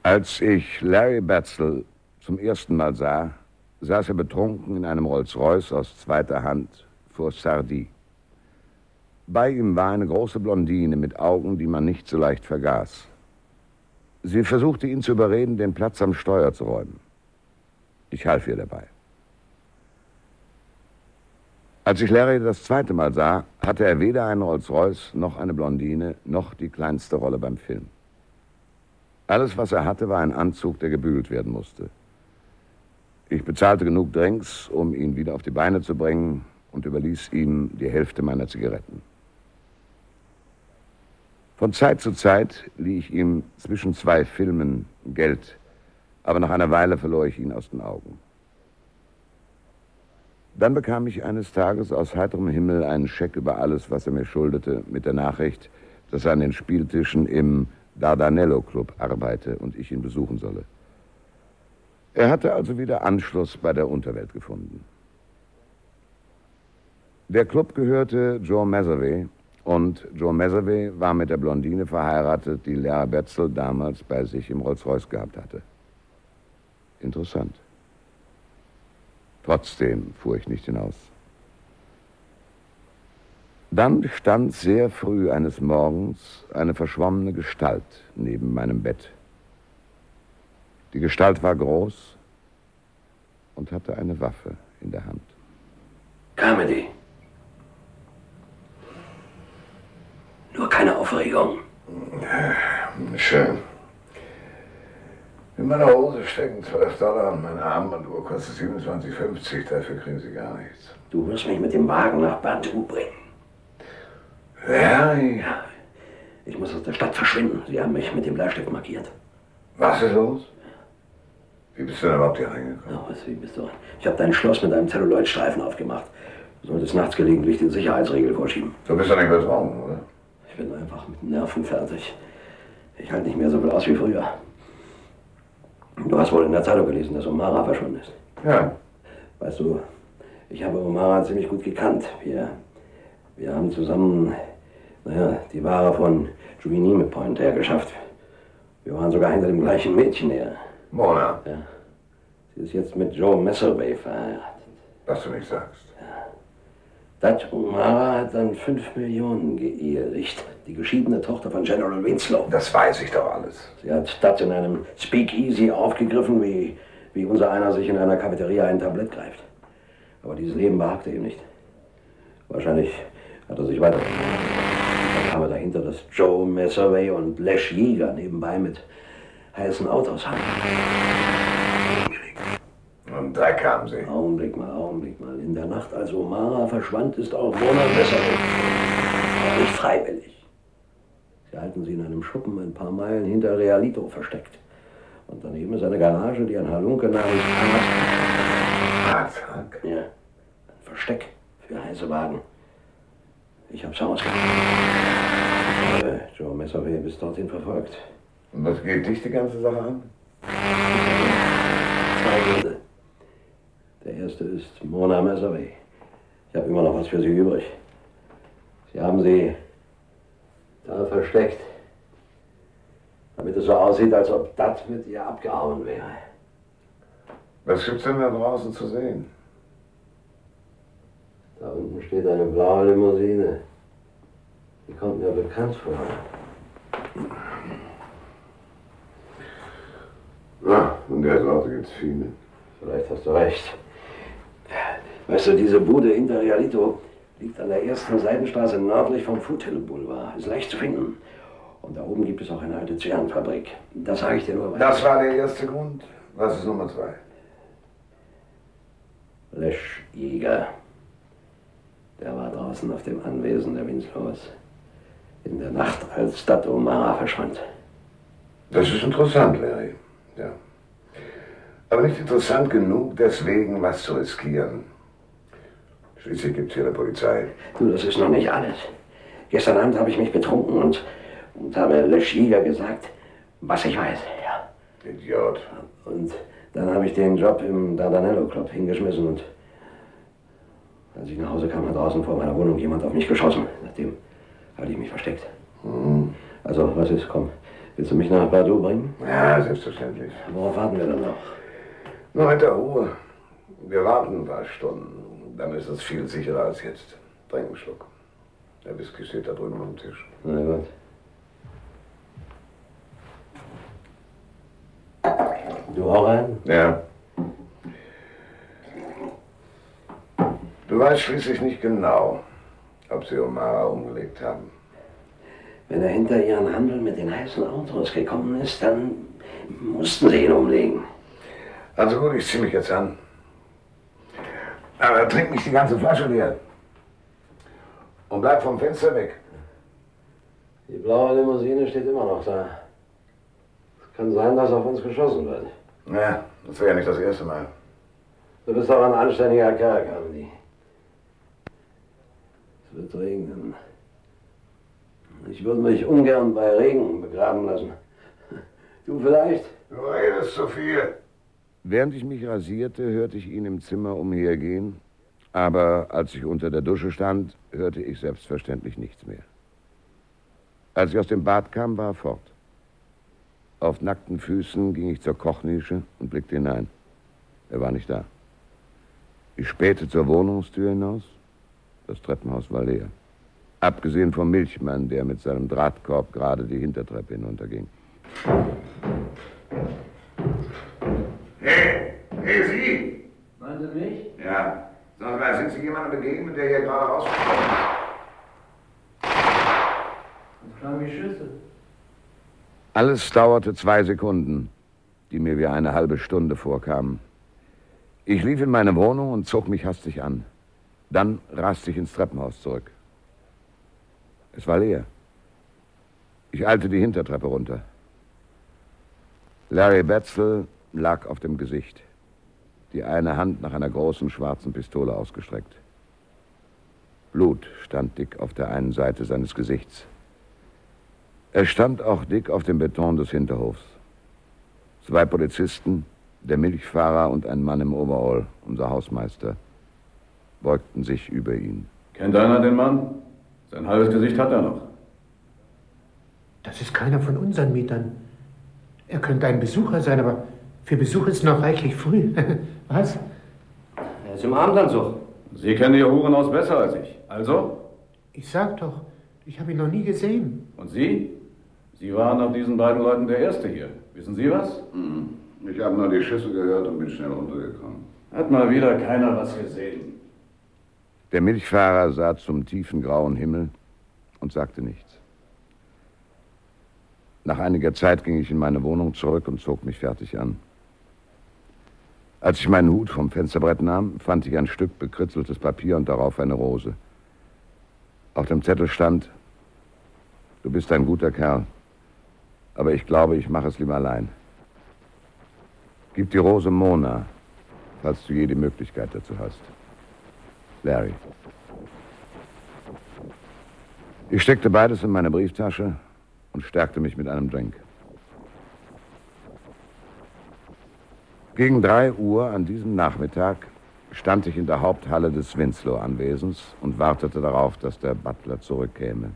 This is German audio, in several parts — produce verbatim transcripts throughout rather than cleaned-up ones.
Als ich Larry Betzel zum ersten Mal sah, saß er betrunken in einem Rolls-Royce aus zweiter Hand vor Sardi. Bei ihm war eine große Blondine mit Augen, die man nicht so leicht vergaß. Sie versuchte ihn zu überreden, den Platz am Steuer zu räumen. Ich half ihr dabei. Als ich Larry das zweite Mal sah, hatte er weder einen Rolls-Royce, noch eine Blondine, noch die kleinste Rolle beim Film. Alles, was er hatte, war ein Anzug, der gebügelt werden musste. Ich bezahlte genug Drinks, um ihn wieder auf die Beine zu bringen, und überließ ihm die Hälfte meiner Zigaretten. Von Zeit zu Zeit lieh ich ihm zwischen zwei Filmen Geld, aber nach einer Weile verlor ich ihn aus den Augen. Dann bekam ich eines Tages aus heiterem Himmel einen Scheck über alles, was er mir schuldete, mit der Nachricht, dass er an den Spieltischen im Dardanello Club arbeite und ich ihn besuchen solle. Er hatte also wieder Anschluss bei der Unterwelt gefunden. Der Club gehörte Joe Mazavey, und Joe Mazavey war mit der Blondine verheiratet, die Larry Betzel damals bei sich im Rolls-Royce gehabt hatte. Interessant. Trotzdem fuhr ich nicht hinaus. Dann stand sehr früh eines Morgens eine verschwommene Gestalt neben meinem Bett. Die Gestalt war groß und hatte eine Waffe in der Hand. Carmody. Nur keine Aufregung. Schön. In meiner Hose stecken zwölf Dollar und meine Armbanduhr kostet siebenundzwanzig fünfzig. Dafür kriegen Sie gar nichts. Du wirst mich mit dem Wagen nach Bantu bringen. Larry? Ja, ich muss aus der Stadt verschwinden. Sie haben mich mit dem Bleistift markiert. Was ist los? Wie bist du denn überhaupt hier reingekommen? Oh, was, wie bist du? Ich habe dein Schloss mit einem Zelluloidstreifen aufgemacht. Du solltest nachts gelegentlich die Sicherheitsregel vorschieben. Du bist doch nicht betrunken, oder? Ich bin einfach mit den Nerven fertig. Ich halte nicht mehr so viel aus wie früher. Du hast wohl in der Zeitung gelesen, dass O'Mara verschwunden ist. Ja. Weißt du, ich habe O'Mara ziemlich gut gekannt. Wir, wir haben zusammen, naja, die Ware von Juinime Point hergeschafft. Wir waren sogar hinter dem gleichen Mädchen her. Mona? Ja. Sie ist jetzt mit Joe Messerway verheiratet. Was du nicht sagst. Ja. Dat O'Mara hat dann fünf Millionen geehelicht. Die geschiedene Tochter von General Winslow. Das weiß ich doch alles. Sie hat das in einem Speakeasy aufgegriffen, wie, wie unser einer sich in einer Cafeteria ein Tablett greift. Aber dieses Leben behagte ihm nicht. Wahrscheinlich hat er sich weiter. Dann kam er dahinter, dass Joe Messerway und Lesch Jäger nebenbei mit heißen Autos haben. Und da kamen sie. Augenblick mal, Augenblick mal. In der Nacht, als O'Mara verschwand, ist auch Mona Messerway. Aber nicht freiwillig. Sie halten sie in einem Schuppen ein paar Meilen hinter Realito versteckt. Und daneben ist eine Garage, die ein Halunke namens Hartag? Ja, ein Versteck für heiße Wagen. Ich hab's ausgemacht. Äh, Joe Messerway bis dorthin verfolgt. Und was geht dich die ganze Sache an? Zwei Gründe. Der erste ist Mona Messerway. Ich habe immer noch was für Sie übrig. Sie haben sie da versteckt, damit es so aussieht, als ob das mit ihr abgehauen wäre. Was gibt's denn da draußen zu sehen? Da unten steht eine blaue Limousine. Die kommt mir bekannt vor. Na, in der Sorte gibt's viele. Vielleicht hast du recht. Weißt du, diese Bude hinter Realito liegt an der ersten Seitenstraße nördlich vom Foothill Boulevard. Ist leicht zu finden. Und da oben gibt es auch eine alte Zyanfabrik. Das sage ich dir nur. Das war der erste Grund. Was ist Nummer zwei? Lesch Jäger. Der war draußen auf dem Anwesen der Winslows. In der Nacht, als dat O'Mara verschwand. Das ist interessant, Larry. Ja. Aber nicht interessant genug, deswegen was zu riskieren. Schließlich gibt's hier eine Polizei. Du, das ist noch nicht alles. Gestern Abend habe ich mich betrunken und, und habe Lesch Jäger gesagt, was ich weiß. Ja. Idiot. Und dann habe ich den Job im Dardanello Club hingeschmissen und als ich nach Hause kam, hat draußen vor meiner Wohnung jemand auf mich geschossen. Nachdem hatte ich mich versteckt. Hm. Also, was ist? Komm, Willst du mich nach Badu bringen? Ja, selbstverständlich. Worauf warten wir dann noch? Nur hinter Ruhe. Wir warten ein paar Stunden. Dann ist es viel sicherer als jetzt. Trink einen Schluck. Der Whisky steht da drüben am Tisch. Na gut. Du auch einen? Ja. Du weißt schließlich nicht genau, ob sie Omara umgelegt haben. Wenn er hinter ihren Handel mit den heißen Autos gekommen ist, dann mussten sie ihn umlegen. Also gut, ich zieh mich jetzt an. Aber trink nicht die ganze Flasche leer. Und bleib vom Fenster weg. Die blaue Limousine steht immer noch da. Es kann sein, dass auf uns geschossen wird. Ja, das wäre ja nicht das erste Mal. Du bist doch ein anständiger Kerl, Andy. Es wird regnen. Ich würde mich ungern bei Regen begraben lassen. Du vielleicht? Du redest zu viel. Während ich mich rasierte, hörte ich ihn im Zimmer umhergehen. Aber als ich unter der Dusche stand, hörte ich selbstverständlich nichts mehr. Als ich aus dem Bad kam, war er fort. Auf nackten Füßen ging ich zur Kochnische und blickte hinein. Er war nicht da. Ich spähte zur Wohnungstür hinaus. Das Treppenhaus war leer. Abgesehen vom Milchmann, der mit seinem Drahtkorb gerade die Hintertreppe hinunterging. Hey, hey, Sie! Meinen Sie mich? Ja. Sag mal, sind Sie jemandem begegnet, der hier gerade rausgekommen ist? Das klang wie Schüsse. Alles dauerte zwei Sekunden, die mir wie eine halbe Stunde vorkamen. Ich lief in meine Wohnung und zog mich hastig an. Dann raste ich ins Treppenhaus zurück. Es war leer. Ich eilte die Hintertreppe runter. Larry Betzel lag auf dem Gesicht, die eine Hand nach einer großen schwarzen Pistole ausgestreckt. Blut stand dick auf der einen Seite seines Gesichts. Es stand auch dick auf dem Beton des Hinterhofs. Zwei Polizisten, der Milchfahrer und ein Mann im Overall, unser Hausmeister, beugten sich über ihn. Kennt einer den Mann? Sein halbes Gesicht hat er noch. Das ist keiner von unseren Mietern. Er könnte ein Besucher sein, aber für Besuch ist noch reichlich früh. Was? Er ist im Abendanzug. Sie kennen Ihr Hurenhaus besser als ich. Also? Ich sag doch, ich habe ihn noch nie gesehen. Und Sie? Sie waren nach diesen beiden Leuten der Erste hier. Wissen Sie was? Mhm. Ich habe nur die Schüsse gehört und bin schnell runtergekommen. Hat mal wieder keiner was gesehen. Der Milchfahrer sah zum tiefen grauen Himmel und sagte nichts. Nach einiger Zeit ging ich in meine Wohnung zurück und zog mich fertig an. Als ich meinen Hut vom Fensterbrett nahm, fand ich ein Stück bekritzeltes Papier und darauf eine Rose. Auf dem Zettel stand: Du bist ein guter Kerl, aber ich glaube, ich mache es lieber allein. Gib die Rose Mona, falls du je die Möglichkeit dazu hast. Larry. Ich steckte beides in meine Brieftasche und stärkte mich mit einem Drink. Gegen drei Uhr an diesem Nachmittag stand ich in der Haupthalle des Winslow-Anwesens und wartete darauf, dass der Butler zurückkäme.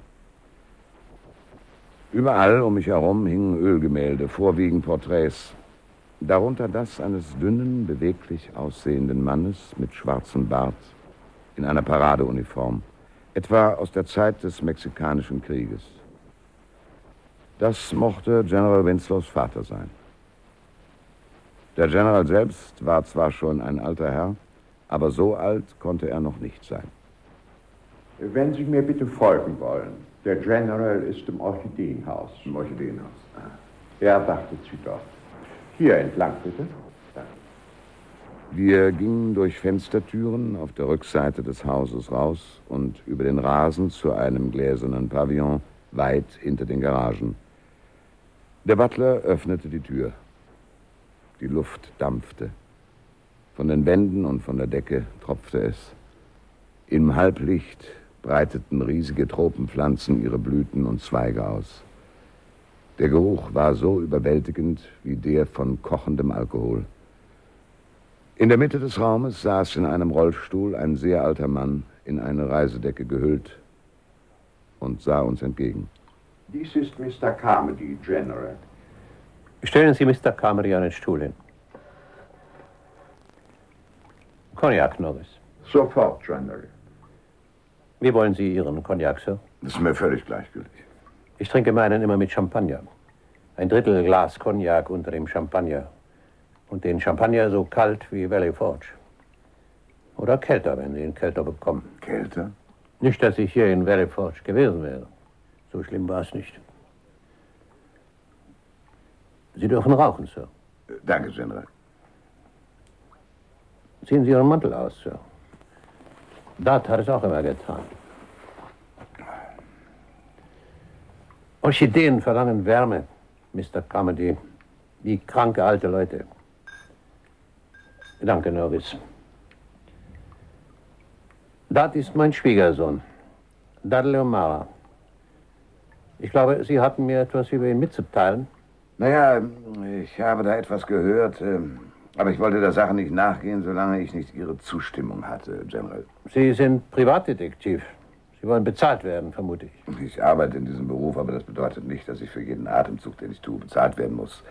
Überall um mich herum hingen Ölgemälde, vorwiegend Porträts. Darunter das eines dünnen, beweglich aussehenden Mannes mit schwarzem Bart in einer Paradeuniform, etwa aus der Zeit des Mexikanischen Krieges. Das mochte General Winslows Vater sein. Der General selbst war zwar schon ein alter Herr, aber so alt konnte er noch nicht sein. Wenn Sie mir bitte folgen wollen. Der General ist im Orchideenhaus. Im Orchideenhaus. Ah. Er wartet Sie dort. Hier entlang, bitte. Danke. Wir gingen durch Fenstertüren auf der Rückseite des Hauses raus und über den Rasen zu einem gläsernen Pavillon weit hinter den Garagen. Der Butler öffnete die Tür. Die Luft dampfte. Von den Wänden und von der Decke tropfte es. Im Halblicht breiteten riesige Tropenpflanzen ihre Blüten und Zweige aus. Der Geruch war so überwältigend wie der von kochendem Alkohol. In der Mitte des Raumes saß in einem Rollstuhl ein sehr alter Mann, in eine Reisedecke gehüllt, und sah uns entgegen. Dies ist Mister Carmody, General. Stellen Sie Mister Carmody einen Stuhl hin. Cognac, Norris. Sofort, General. Wie wollen Sie Ihren Cognac, Sir? Das ist mir völlig gleichgültig. Ich trinke meinen immer mit Champagner. Ein Drittel Glas Cognac unter dem Champagner. Und den Champagner so kalt wie Valley Forge. Oder kälter, wenn Sie ihn kälter bekommen. Kälter? Nicht, dass ich hier in Valley Forge gewesen wäre. So schlimm war es nicht. Sie dürfen rauchen, Sir. Danke, General. Ziehen Sie Ihren Mantel aus, Sir. Dat hat es auch immer getan. Orchideen verlangen Wärme, Mister Carmody, wie kranke alte Leute. Danke, Norris. Dat ist mein Schwiegersohn, Dudley O'Mara. Ich glaube, Sie hatten mir etwas über ihn mitzuteilen. Naja, ich habe da etwas gehört, aber ich wollte der Sache nicht nachgehen, solange ich nicht Ihre Zustimmung hatte, General. Sie sind Privatdetektiv. Sie wollen bezahlt werden, vermute ich. Ich arbeite in diesem Beruf, aber das bedeutet nicht, dass ich für jeden Atemzug, den ich tue, bezahlt werden muss.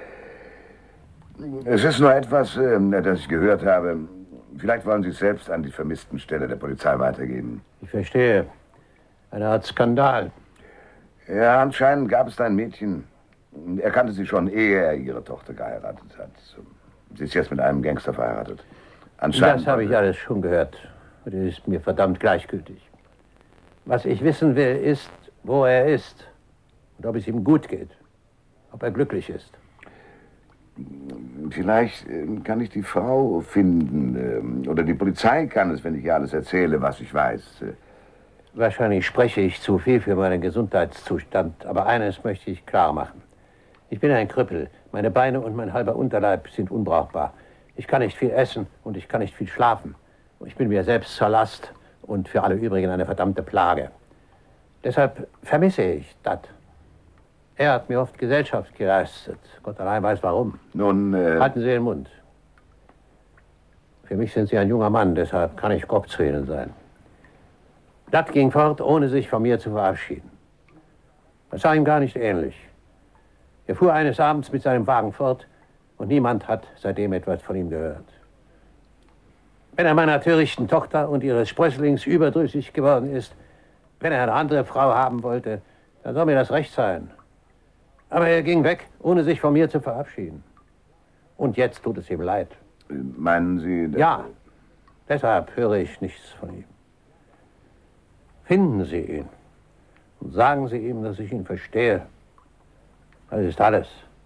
Es ist nur etwas, das ich gehört habe. Vielleicht wollen Sie es selbst an die Vermisstenstelle der Polizei weitergeben. Ich verstehe. Eine Art Skandal. Ja, anscheinend gab es da ein Mädchen. Er kannte sie schon, ehe er ihre Tochter geheiratet hat. Sie ist jetzt mit einem Gangster verheiratet. Anscheinend. Das habe ich alles schon gehört. Das ist mir verdammt gleichgültig. Was ich wissen will, ist, wo er ist. Und ob es ihm gut geht. Ob er glücklich ist. Vielleicht kann ich die Frau finden. Oder die Polizei kann es, wenn ich ihr alles erzähle, was ich weiß. Wahrscheinlich spreche ich zu viel für meinen Gesundheitszustand. Aber eines möchte ich klar machen. Ich bin ein Krüppel. Meine Beine und mein halber Unterleib sind unbrauchbar. Ich kann nicht viel essen und ich kann nicht viel schlafen. Ich bin mir selbst zur Last und für alle übrigen eine verdammte Plage. Deshalb vermisse ich das. Er hat mir oft Gesellschaft geleistet. Gott allein weiß warum. Nun, äh... Halten Sie den Mund. Für mich sind Sie ein junger Mann, deshalb kann ich grob zu Ihnen sein. Das ging fort, ohne sich von mir zu verabschieden. Das sah ihm gar nicht ähnlich. Er fuhr eines Abends mit seinem Wagen fort und niemand hat seitdem etwas von ihm gehört. Wenn er meiner törichten Tochter und ihres Sprösslings überdrüssig geworden ist, wenn er eine andere Frau haben wollte, dann soll mir das recht sein. Aber er ging weg, ohne sich von mir zu verabschieden. Und jetzt tut es ihm leid. Meinen Sie... Ja, deshalb höre ich nichts von ihm. Finden Sie ihn und sagen Sie ihm, dass ich ihn verstehe. Das ist alles.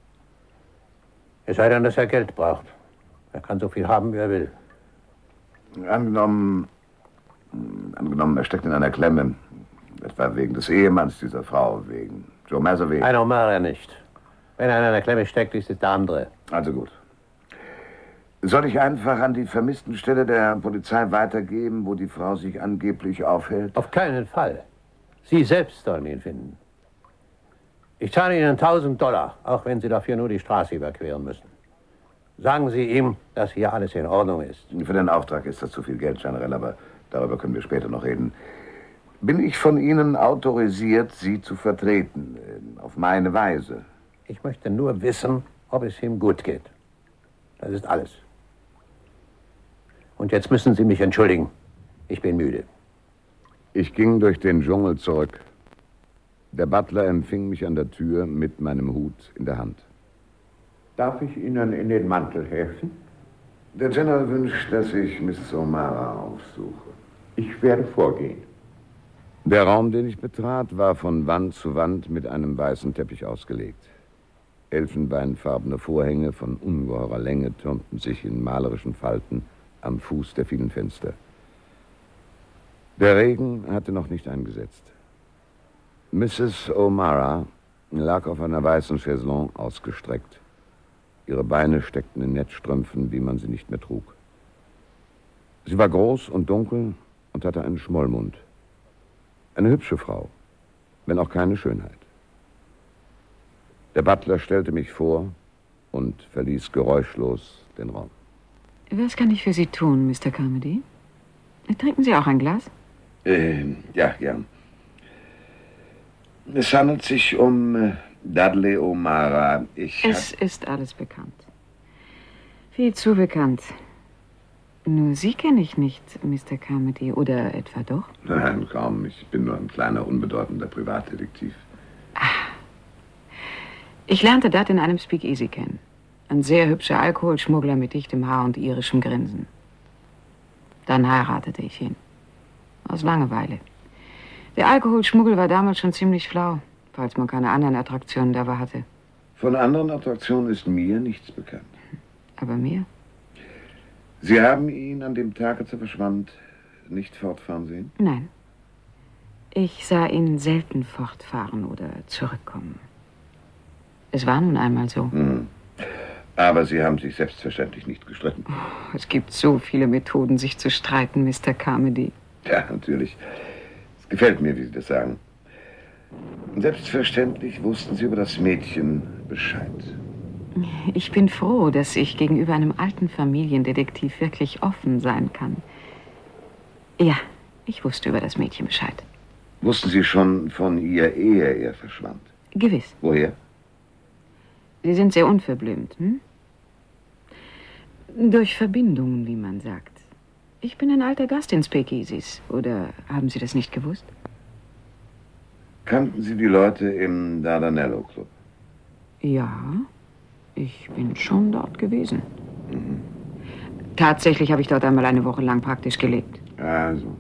Es sei denn, dass er Geld braucht. Er kann so viel haben, wie er will. Angenommen, angenommen, er steckt in einer Klemme. Etwa wegen des Ehemanns dieser Frau, wegen Joe Massovey. Ein O'Mara nicht. Wenn er in einer Klemme steckt, ist es der andere. Also gut. Soll ich einfach an die Vermisstenstelle der Polizei weitergeben, wo die Frau sich angeblich aufhält? Auf keinen Fall. Sie selbst sollen ihn finden. Ich zahle Ihnen tausend Dollar, auch wenn Sie dafür nur die Straße überqueren müssen. Sagen Sie ihm, dass hier alles in Ordnung ist. Für den Auftrag ist das zu viel Geld, General, aber darüber können wir später noch reden. Bin ich von Ihnen autorisiert, Sie zu vertreten, auf meine Weise? Ich möchte nur wissen, ob es ihm gut geht. Das ist alles. Und jetzt müssen Sie mich entschuldigen. Ich bin müde. Ich ging durch den Dschungel zurück. Der Butler empfing mich an der Tür mit meinem Hut in der Hand. Darf ich Ihnen in den Mantel helfen? Der General wünscht, dass ich Misses O'Mara aufsuche. Ich werde vorgehen. Der Raum, den ich betrat, war von Wand zu Wand mit einem weißen Teppich ausgelegt. Elfenbeinfarbene Vorhänge von ungeheurer Länge türmten sich in malerischen Falten am Fuß der vielen Fenster. Der Regen hatte noch nicht eingesetzt. Misses O'Mara lag auf einer weißen Chaiselongue ausgestreckt. Ihre Beine steckten in Netzstrümpfen, wie man sie nicht mehr trug. Sie war groß und dunkel und hatte einen Schmollmund. Eine hübsche Frau, wenn auch keine Schönheit. Der Butler stellte mich vor und verließ geräuschlos den Raum. Was kann ich für Sie tun, Mister Carmody? Trinken Sie auch ein Glas? Äh, ja, gern. Es handelt sich um äh, Dudley O'Mara. Ich Es ist alles bekannt. Viel zu bekannt. Nur Sie kenne ich nicht, Mister Carmody. Oder etwa doch? Nein, kaum. Ich bin nur ein kleiner, unbedeutender Privatdetektiv. Ich lernte Dad in einem Speakeasy kennen. Ein sehr hübscher Alkoholschmuggler mit dichtem Haar und irischem Grinsen. Dann heiratete ich ihn. Aus Langeweile. Der Alkoholschmuggel war damals schon ziemlich schlau, falls man keine anderen Attraktionen dabei hatte. Von anderen Attraktionen ist mir nichts bekannt. Aber mir? Sie haben ihn an dem Tag, als er verschwand, nicht fortfahren sehen? Nein. Ich sah ihn selten fortfahren oder zurückkommen. Es war nun einmal so. Hm. Aber Sie haben sich selbstverständlich nicht gestritten. Oh, es gibt so viele Methoden, sich zu streiten, Mister Carmody. Ja, natürlich. Es gefällt mir, wie Sie das sagen. Und selbstverständlich wussten Sie über das Mädchen Bescheid. Ich bin froh, dass ich gegenüber einem alten Familiendetektiv wirklich offen sein kann. Ja, ich wusste über das Mädchen Bescheid. Wussten Sie schon von ihr, ehe er verschwand? Gewiss. Woher? Sie sind sehr unverblümt, hm? Durch Verbindungen, wie man sagt. Ich bin ein alter Gast in Speakeasies. Oder haben Sie das nicht gewusst? Kannten Sie die Leute im Dardanello Club? Ja, ich bin schon dort gewesen. Mhm. Tatsächlich habe ich dort einmal eine Woche lang praktisch gelebt. Also.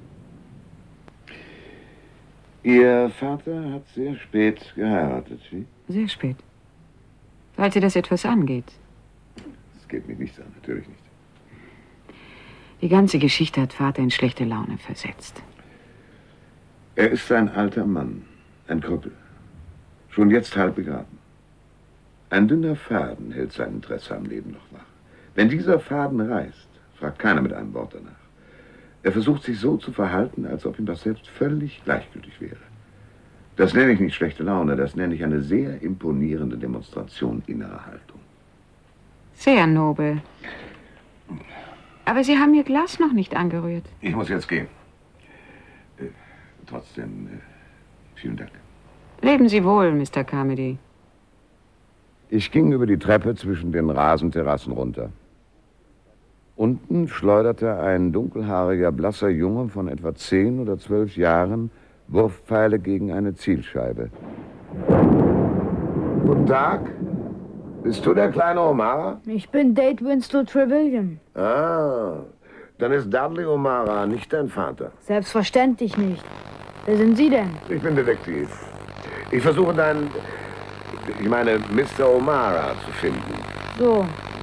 Ihr Vater hat sehr spät geheiratet, wie? Sehr spät. Falls Sie das etwas angeht. Das geht mich nichts an, natürlich nicht. Die ganze Geschichte hat Vater in schlechte Laune versetzt. Er ist ein alter Mann, ein Krüppel. Schon jetzt halb begraben. Ein dünner Faden hält sein Interesse am Leben noch wach. Wenn dieser Faden reißt, fragt keiner mit einem Wort danach. Er versucht sich so zu verhalten, als ob ihm das selbst völlig gleichgültig wäre. Das nenne ich nicht schlechte Laune, das nenne ich eine sehr imponierende Demonstration innerer Haltung. Sehr nobel. Aber Sie haben Ihr Glas noch nicht angerührt. Ich muss jetzt gehen. Äh, trotzdem, äh, vielen Dank. Leben Sie wohl, Mister Carmody. Ich ging über die Treppe zwischen den Rasenterrassen runter. Unten schleuderte ein dunkelhaariger, blasser Junge von etwa zehn oder zwölf Jahren Wurfpfeile gegen eine Zielscheibe. Guten Tag. Bist du der kleine O'Mara? Ich bin Dade Winslow Trevelyan. Ah, dann ist Dudley O'Mara nicht dein Vater. Selbstverständlich nicht. Wer sind Sie denn? Ich bin Detektiv. Ich versuche deinen, ich meine, Mister O'Mara zu finden. So.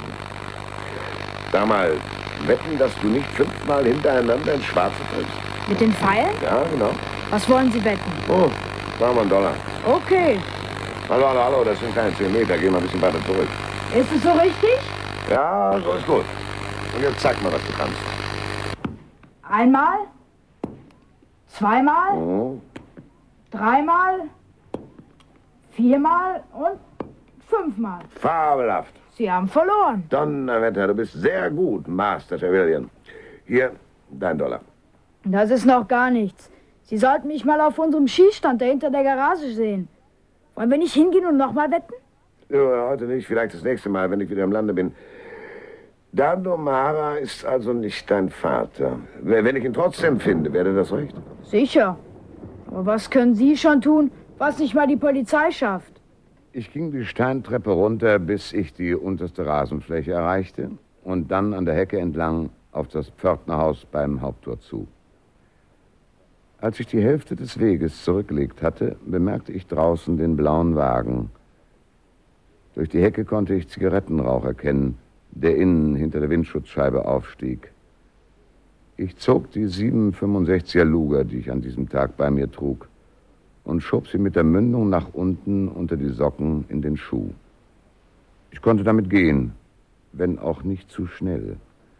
Sag mal, wetten, dass du nicht fünfmal hintereinander ins Schwarze triffst? Mit den Pfeilen? Ja, genau. Was wollen Sie wetten? Oh, machen wir einen Dollar. Okay. Hallo, hallo, hallo, das sind keine zehn Meter. Geh mal ein bisschen weiter zurück. Ist es so richtig? Ja, so ist gut. Und jetzt zeig mal, was du kannst. Einmal? Zweimal? Oh. Dreimal? Viermal? Und fünfmal. Fabelhaft. Sie haben verloren. Donnerwetter, du bist sehr gut, Master Trevelyan. Hier, dein Dollar. Das ist noch gar nichts. Sie sollten mich mal auf unserem Schießstand, der hinter der Garage, sehen. Wollen wir nicht hingehen und nochmal wetten? Ja, heute nicht, vielleicht das nächste Mal, wenn ich wieder im Lande bin. Dan O'Mara ist also nicht dein Vater. Wenn ich ihn trotzdem finde, wäre das recht? Sicher. Aber was können Sie schon tun, was nicht mal die Polizei schafft? Ich ging die Steintreppe runter, bis ich die unterste Rasenfläche erreichte und dann an der Hecke entlang auf das Pförtnerhaus beim Haupttor zu. Als ich die Hälfte des Weges zurückgelegt hatte, bemerkte ich draußen den blauen Wagen. Durch die Hecke konnte ich Zigarettenrauch erkennen, der innen hinter der Windschutzscheibe aufstieg. Ich zog die sieben fünfundsechziger Luger, die ich an diesem Tag bei mir trug, und schob sie mit der Mündung nach unten unter die Socken in den Schuh. Ich konnte damit gehen, wenn auch nicht zu schnell.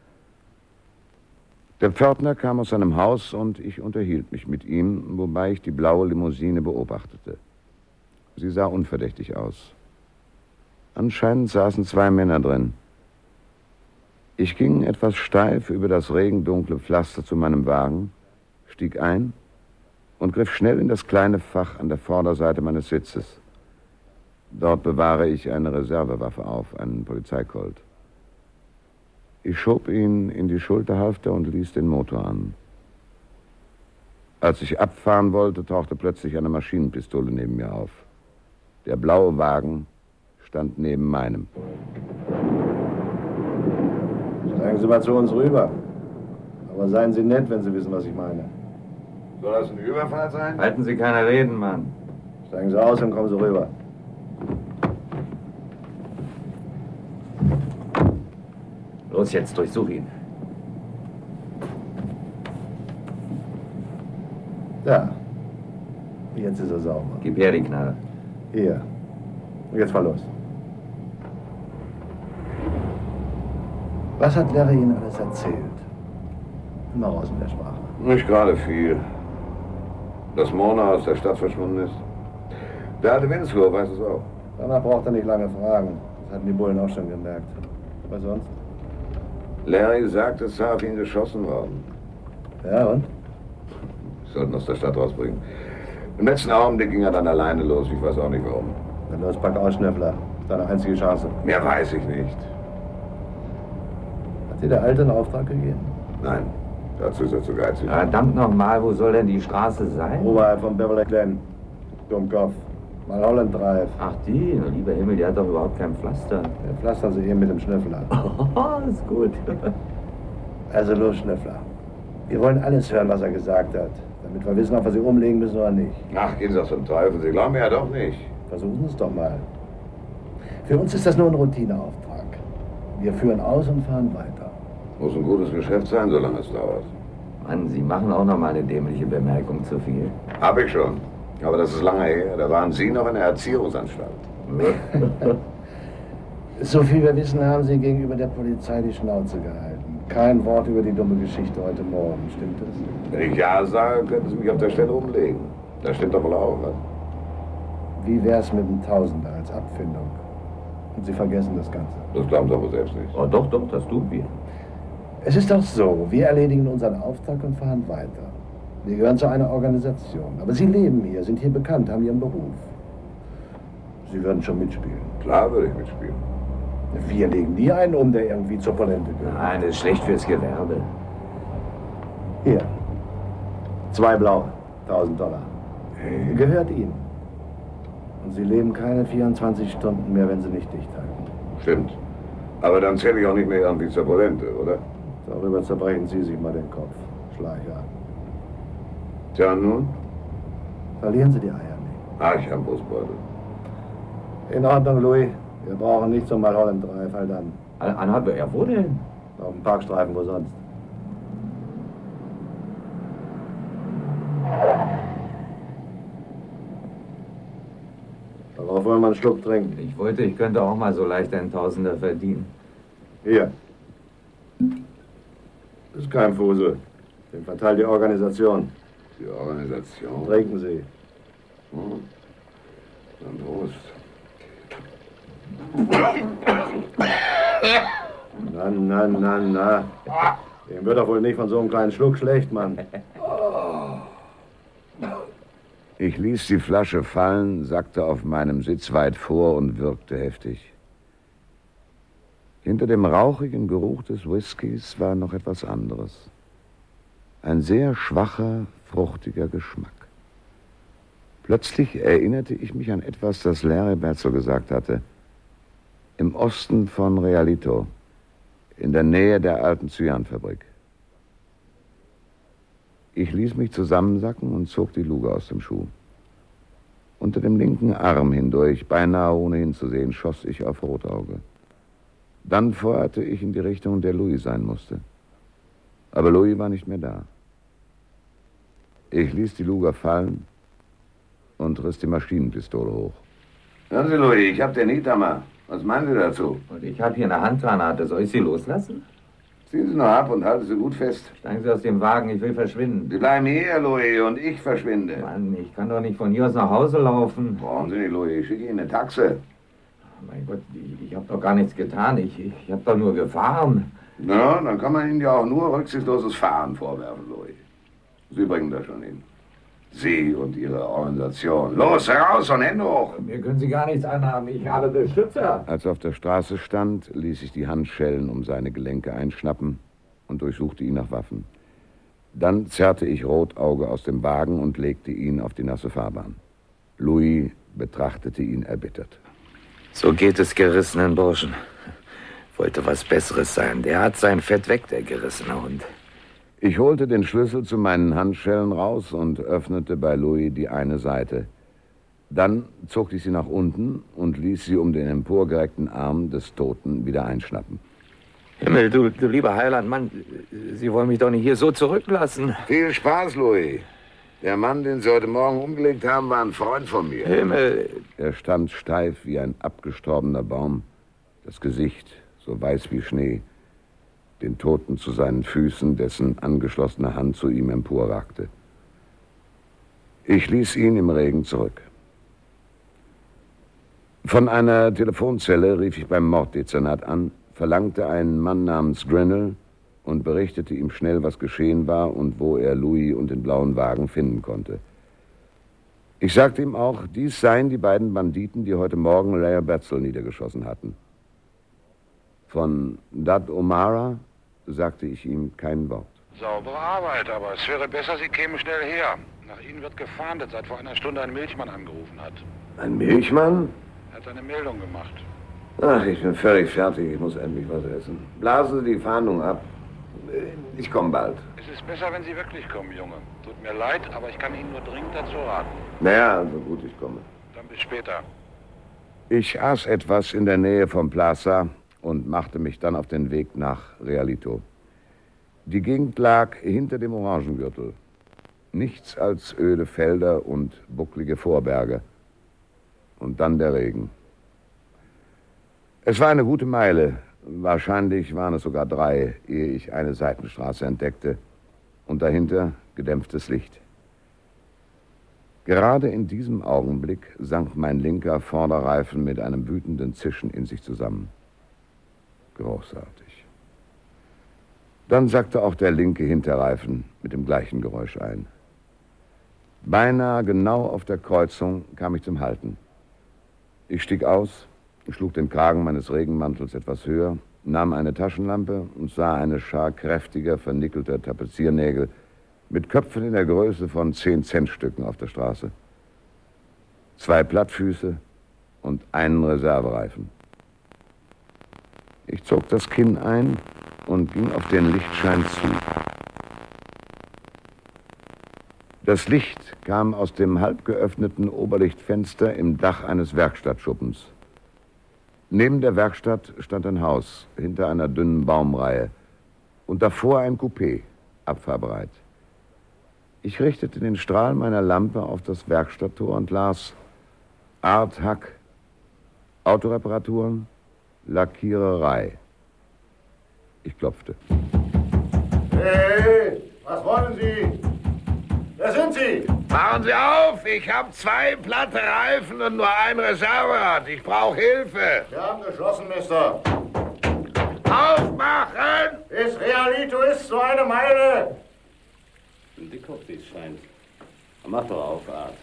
Der Pförtner kam aus seinem Haus und ich unterhielt mich mit ihm, wobei ich die blaue Limousine beobachtete. Sie sah unverdächtig aus. Anscheinend saßen zwei Männer drin. Ich ging etwas steif über das regendunkle Pflaster zu meinem Wagen, stieg ein und griff schnell in das kleine Fach an der Vorderseite meines Sitzes. Dort bewahre ich eine Reservewaffe auf, einen Polizeikolt. Ich schob ihn in die Schulterhälfte und ließ den Motor an. Als ich abfahren wollte, tauchte plötzlich eine Maschinenpistole neben mir auf. Der blaue Wagen stand neben meinem. Steigen Sie mal zu uns rüber. Aber seien Sie nett, wenn Sie wissen, was ich meine. Soll das ein Überfall sein? Halten Sie keine Reden, Mann. Steigen Sie aus und kommen Sie rüber. Los jetzt, durchsuch ihn. Da. Jetzt ist er sauber. Gib her die Knarre. Hier. Und jetzt fahr los. Was hat Larry Ihnen alles erzählt? Immer raus mit der Sprache. Nicht gerade viel. Dass Mona aus der Stadt verschwunden ist. Der alte Winslow weiß es auch. Danach braucht er nicht lange fragen. Das hatten die Bullen auch schon gemerkt. Was sonst? Larry sagt, es sei auf ihn geschossen worden. Ja, und? Wir sollten aus der Stadt rausbringen. Im letzten Augenblick ging er dann alleine los. Ich weiß auch nicht warum. Dann los, pack aus, Schnüffler. Deine einzige Chance. Mehr weiß ich nicht. Hat dir der Alte einen Auftrag gegeben? Nein, dazu ist er zu geizig. Verdammt nochmal, wo soll denn die Straße sein? Oberhalb von Beverly Glen. Dummkopf. Mal Holland Drive. Ach die, na, lieber Himmel, die hat doch überhaupt kein Pflaster. Wir pflastern sie eben mit dem Schnüffler. Oh, ist gut. Also los, Schnüffler. Wir wollen alles hören, was er gesagt hat. Damit wir wissen, ob wir sie umlegen müssen oder nicht. Ach, gehen Sie doch zum Teufel. Sie glauben mir ja doch nicht. Versuchen Sie es doch mal. Für uns ist das nur ein Routineauftrag. Wir führen aus und fahren weiter. Muss ein gutes Geschäft sein, solange es dauert. Mann, Sie machen auch noch mal eine dämliche Bemerkung zu viel. Hab ich schon. Aber das ist lange her. Da waren Sie noch in der Erziehungsanstalt. So viel wir wissen, haben Sie gegenüber der Polizei die Schnauze gehalten. Kein Wort über die dumme Geschichte heute Morgen. Stimmt das? Wenn ich Ja sage, könnten Sie mich auf der Stelle umlegen. Das stimmt doch wohl auch, was? Wie wär's mit einem Tausender als Abfindung? Und Sie vergessen das Ganze. Das glauben Sie aber selbst nicht. Oh, doch, doch, das tun wir. Es ist doch so, wir erledigen unseren Auftrag und fahren weiter. Wir gehören zu einer Organisation. Aber Sie leben hier, sind hier bekannt, haben Ihren Beruf. Sie würden schon mitspielen. Klar würde ich mitspielen. Wir legen nie einen um, der irgendwie zur Polente gehört. Nein, das ist schlecht fürs Gewerbe. Hier. Zwei blaue. tausend Dollar. Hey. Gehört Ihnen. Und Sie leben keine vierundzwanzig Stunden mehr, wenn Sie nicht dicht halten. Stimmt. Aber dann zähle ich auch nicht mehr irgendwie zur Polente, oder? Darüber zerbrechen Sie sich mal den Kopf. Schleicher. Tja, nun? Verlieren Sie die Eier nicht. Ah, ich hab Brustbeutel. In Ordnung, Louis. Wir brauchen nicht zum Malholland Drive, halt an. Anhalt, ja, wo denn? Auf dem Parkstreifen, wo sonst. Darauf wollen wir einen Schluck trinken. Ich wollte, ich könnte auch mal so leicht einen Tausender verdienen. Hier. Das ist kein Fusel. Den verteilt die Organisation. Die Organisation? Trinken Sie. Hm. Dann Prost. Na, na, na, na. Dem wird doch wohl nicht von so einem kleinen Schluck schlecht, Mann. Ich ließ die Flasche fallen, sackte auf meinem Sitz weit vor und würgte heftig. Hinter dem rauchigen Geruch des Whiskys war noch etwas anderes. Ein sehr schwacher, fruchtiger Geschmack. Plötzlich erinnerte ich mich an etwas, das Larry Batzel gesagt hatte. Im Osten von Realito, in der Nähe der alten Cyanfabrik. Ich ließ mich zusammensacken und zog die Luge aus dem Schuh. Unter dem linken Arm hindurch, beinahe ohne hinzusehen, schoss ich auf Rotauge. Dann feuerte ich in die Richtung, in der Louis sein musste. Aber Louis war nicht mehr da. Ich ließ die Luger fallen und riss die Maschinenpistole hoch. Hören Sie, Louis, ich hab den Niethammer. Was meinen Sie dazu? Und ich habe hier eine Handgranate. Soll ich sie loslassen? Ziehen Sie nur ab und halten Sie gut fest. Steigen Sie aus dem Wagen, ich will verschwinden. Sie bleiben hier, Louis, und ich verschwinde. Mann, ich kann doch nicht von hier aus nach Hause laufen. Brauchen Sie nicht, Louis, ich schicke Ihnen eine Taxe. Mein Gott, ich, ich habe doch gar nichts getan. Ich, ich, ich habe doch nur gefahren. Na, dann kann man Ihnen ja auch nur rücksichtsloses Fahren vorwerfen, Louis. Sie bringen das schon hin. Sie und Ihre Organisation. Los, heraus und Hände hoch! Mir können Sie gar nichts anhaben. Ich habe Beschützer. Als er auf der Straße stand, ließ ich die Handschellen um seine Gelenke einschnappen und durchsuchte ihn nach Waffen. Dann zerrte ich Rotauge aus dem Wagen und legte ihn auf die nasse Fahrbahn. Louis betrachtete ihn erbittert. So geht es gerissenen Burschen. Wollte was Besseres sein. Der hat sein Fett weg, der gerissene Hund. Ich holte den Schlüssel zu meinen Handschellen raus und öffnete bei Louis die eine Seite. Dann zog ich sie nach unten und ließ sie um den emporgereckten Arm des Toten wieder einschnappen. Himmel, du, du lieber Heilandmann, Sie wollen mich doch nicht hier so zurücklassen. Viel Spaß, Louis. Der Mann, den Sie heute Morgen umgelegt haben, war ein Freund von mir. Himmel! Er stand steif wie ein abgestorbener Baum, das Gesicht so weiß wie Schnee, den Toten zu seinen Füßen, dessen angeschlossene Hand zu ihm emporragte. Ich ließ ihn im Regen zurück. Von einer Telefonzelle rief ich beim Morddezernat an, verlangte einen Mann namens Grinnell und berichtete ihm schnell, was geschehen war und wo er Louis und den blauen Wagen finden konnte. Ich sagte ihm auch, dies seien die beiden Banditen, die heute Morgen Leah Betzel niedergeschossen hatten. Von Dad O'Mara sagte ich ihm kein Wort. Saubere Arbeit, aber es wäre besser, Sie kämen schnell her. Nach Ihnen wird gefahndet, seit vor einer Stunde ein Milchmann angerufen hat. Ein Milchmann? Er hat eine Meldung gemacht. Ach, ich bin völlig fertig. Ich muss endlich was essen. Blasen Sie die Fahndung ab. Ich komme bald. Es ist besser, wenn Sie wirklich kommen, Junge. Tut mir leid, aber ich kann Ihnen nur dringend dazu raten. Naja, so gut ich komme. Dann bis später. Ich aß etwas in der Nähe vom Plaza und machte mich dann auf den Weg nach Realito. Die Gegend lag hinter dem Orangengürtel. Nichts als öde Felder und bucklige Vorberge. Und dann der Regen. Es war eine gute Meile. Wahrscheinlich waren es sogar drei, ehe ich eine Seitenstraße entdeckte. Und dahinter gedämpftes Licht. Gerade in diesem Augenblick sank mein linker Vorderreifen mit einem wütenden Zischen in sich zusammen. Großartig. Dann sackte auch der linke Hinterreifen mit dem gleichen Geräusch ein. Beinahe genau auf der Kreuzung kam ich zum Halten. Ich stieg aus, schlug den Kragen meines Regenmantels etwas höher, nahm eine Taschenlampe und sah eine Schar kräftiger, vernickelter Tapeziernägel mit Köpfen in der Größe von zehn-Cent-Stücken auf der Straße. Zwei Plattfüße und einen Reservereifen. Ich zog das Kinn ein und ging auf den Lichtschein zu. Das Licht kam aus dem halb geöffneten Oberlichtfenster im Dach eines Werkstattschuppens. Neben der Werkstatt stand ein Haus, hinter einer dünnen Baumreihe, und davor ein Coupé, abfahrbereit. Ich richtete den Strahl meiner Lampe auf das Werkstatttor und las Art Hack, Autoreparaturen, Lackiererei. Ich klopfte. Hey, was wollen Sie? Wer sind Sie? Machen Sie auf! Ich habe zwei platte Reifen und nur ein Reserverad. Ich brauche Hilfe. Wir haben geschlossen, Mister. Aufmachen! Bis Realito ist so eine Meile. Ein Dickkopf, wie es scheint. Mach doch auf, Art.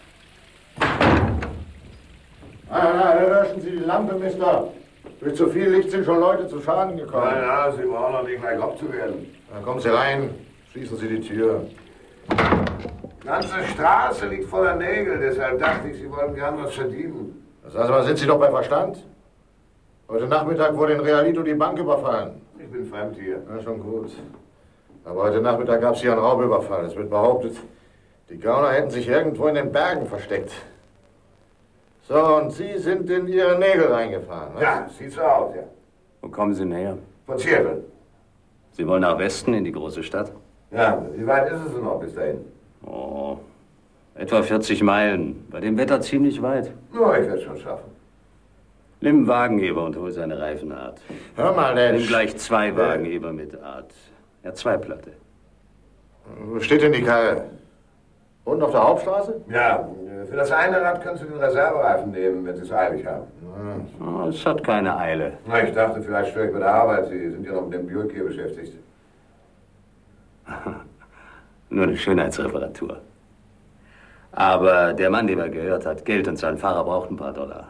Nein, nein, löschen Sie die Lampe, Mister. Durch zu viel Licht sind schon Leute zu Schaden gekommen. Nein, nein, Sie brauchen noch nicht gleich Kopf zu werden. Dann kommen Sie rein, schließen Sie die Tür. Die ganze Straße liegt voller Nägel, deshalb dachte ich, Sie wollen gern was verdienen. Sagen Sie mal, sind Sie doch bei Verstand? Heute Nachmittag wurde in Realito die Bank überfallen. Ich bin fremd hier. Na, schon gut. Aber heute Nachmittag gab es hier einen Raubüberfall. Es wird behauptet, die Gauner hätten sich irgendwo in den Bergen versteckt. So, und Sie sind in Ihre Nägel reingefahren, was? Ja, sieht so aus, ja. Wo kommen Sie näher? Von Seattle. Sie wollen nach Westen in die große Stadt? Ja, wie weit ist es denn noch bis dahin? Oh, etwa vierzig Meilen. Bei dem Wetter ziemlich weit. Ja, ich werde es schon schaffen. Nimm einen Wagenheber und hol seine Reifen, Art. Hör mal, der... Nimm gleich zwei Wagenheber mit, Art. Ja, zwei Platte. Wo steht denn die Karre? Unten auf der Hauptstraße? Ja, für das eine Rad können Sie den Reservereifen nehmen, wenn Sie es eilig haben. Oh, es hat keine Eile. Na, ich dachte, vielleicht störe ich bei der Arbeit. Sie sind ja noch mit dem Buick hier beschäftigt. Nur eine Schönheitsreparatur. Aber der Mann, den er gehört hat, Geld und sein Fahrer braucht ein paar Dollar.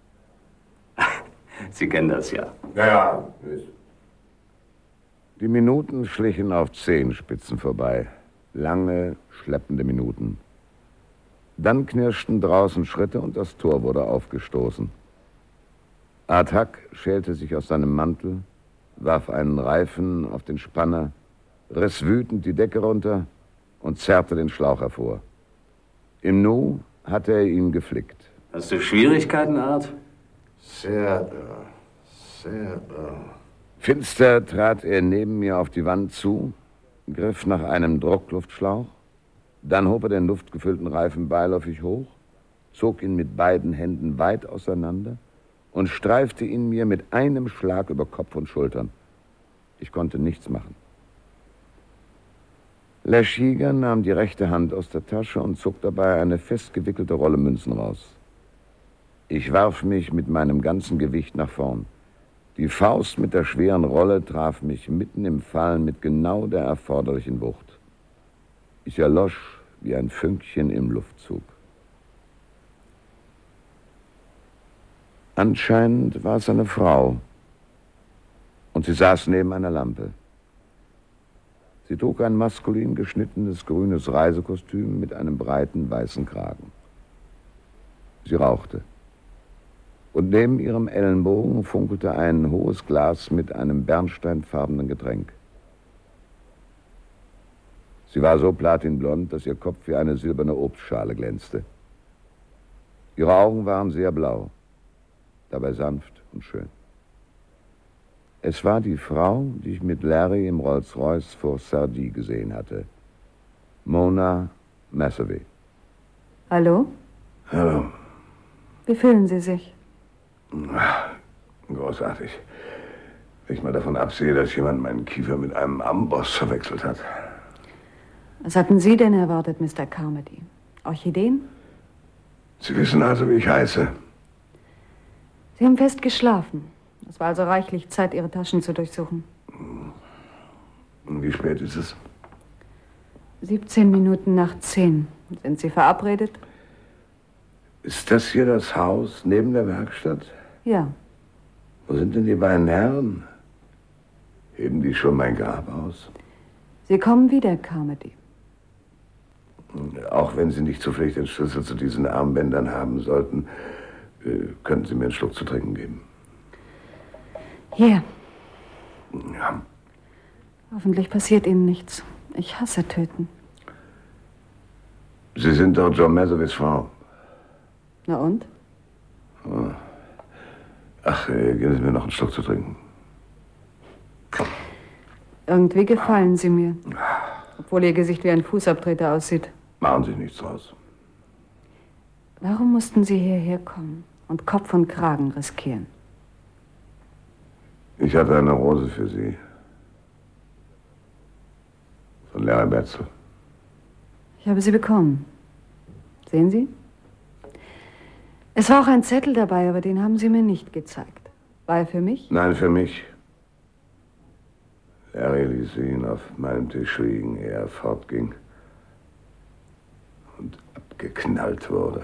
Sie kennen das ja. Ja, ja. Die Minuten schlichen auf Zehenspitzen vorbei. Lange, schleppende Minuten. Dann knirschten draußen Schritte und das Tor wurde aufgestoßen. Atak schälte sich aus seinem Mantel, warf einen Reifen auf den Spanner, riss wütend die Decke runter und zerrte den Schlauch hervor. Im Nu hatte er ihn geflickt. Hast du Schwierigkeiten, Art? Sehr, sehr. Finster trat er neben mir auf die Wand zu, griff nach einem Druckluftschlauch, dann hob er den luftgefüllten Reifen beiläufig hoch, zog ihn mit beiden Händen weit auseinander und streifte ihn mir mit einem Schlag über Kopf und Schultern. Ich konnte nichts machen. Leschiger nahm die rechte Hand aus der Tasche und zog dabei eine festgewickelte Rolle Münzen raus. Ich warf mich mit meinem ganzen Gewicht nach vorn. Die Faust mit der schweren Rolle traf mich mitten im Fallen mit genau der erforderlichen Wucht. Ich erlosch wie ein Fünkchen im Luftzug. Anscheinend war es eine Frau, und sie saß neben einer Lampe. Sie trug ein maskulin geschnittenes grünes Reisekostüm mit einem breiten weißen Kragen. Sie rauchte. Und neben ihrem Ellenbogen funkelte ein hohes Glas mit einem bernsteinfarbenen Getränk. Sie war so platinblond, dass ihr Kopf wie eine silberne Obstschale glänzte. Ihre Augen waren sehr blau, dabei sanft und schön. Es war die Frau, die ich mit Larry im Rolls-Royce vor Sardi gesehen hatte. Mona Massavy. Hallo? Hallo. Wie fühlen Sie sich? Großartig. Wenn ich mal davon absehe, dass jemand meinen Kiefer mit einem Amboss verwechselt hat. Was hatten Sie denn erwartet, Mister Carmody? Orchideen? Sie wissen also, wie ich heiße. Sie haben fest geschlafen. Es war also reichlich Zeit, Ihre Taschen zu durchsuchen. Und wie spät ist es? siebzehn Minuten nach zehn. Sind Sie verabredet? Ist das hier das Haus neben der Werkstatt? Ja. Wo sind denn die beiden Herren? Heben die schon mein Grab aus? Sie kommen wieder, Carmody. Auch wenn Sie nicht zufällig den Schlüssel zu diesen Armbändern haben sollten, könnten Sie mir einen Schluck zu trinken geben. Hier. Ja. Hoffentlich passiert Ihnen nichts. Ich hasse Töten. Sie sind doch John Massavys Frau. Na und? Oh. Ach, äh, geben Sie mir noch einen Schluck zu trinken. Irgendwie gefallen Sie mir. Obwohl Ihr Gesicht wie ein Fußabtreter aussieht. Machen Sie nichts draus. Warum mussten Sie hierher kommen und Kopf und Kragen riskieren? Ich hatte eine Rose für Sie. Von Larry Betzel. Ich habe sie bekommen. Sehen Sie? Es war auch ein Zettel dabei, aber den haben Sie mir nicht gezeigt. War er für mich? Nein, für mich. Larry ließ ihn auf meinem Tisch liegen, ehe er fortging und abgeknallt wurde.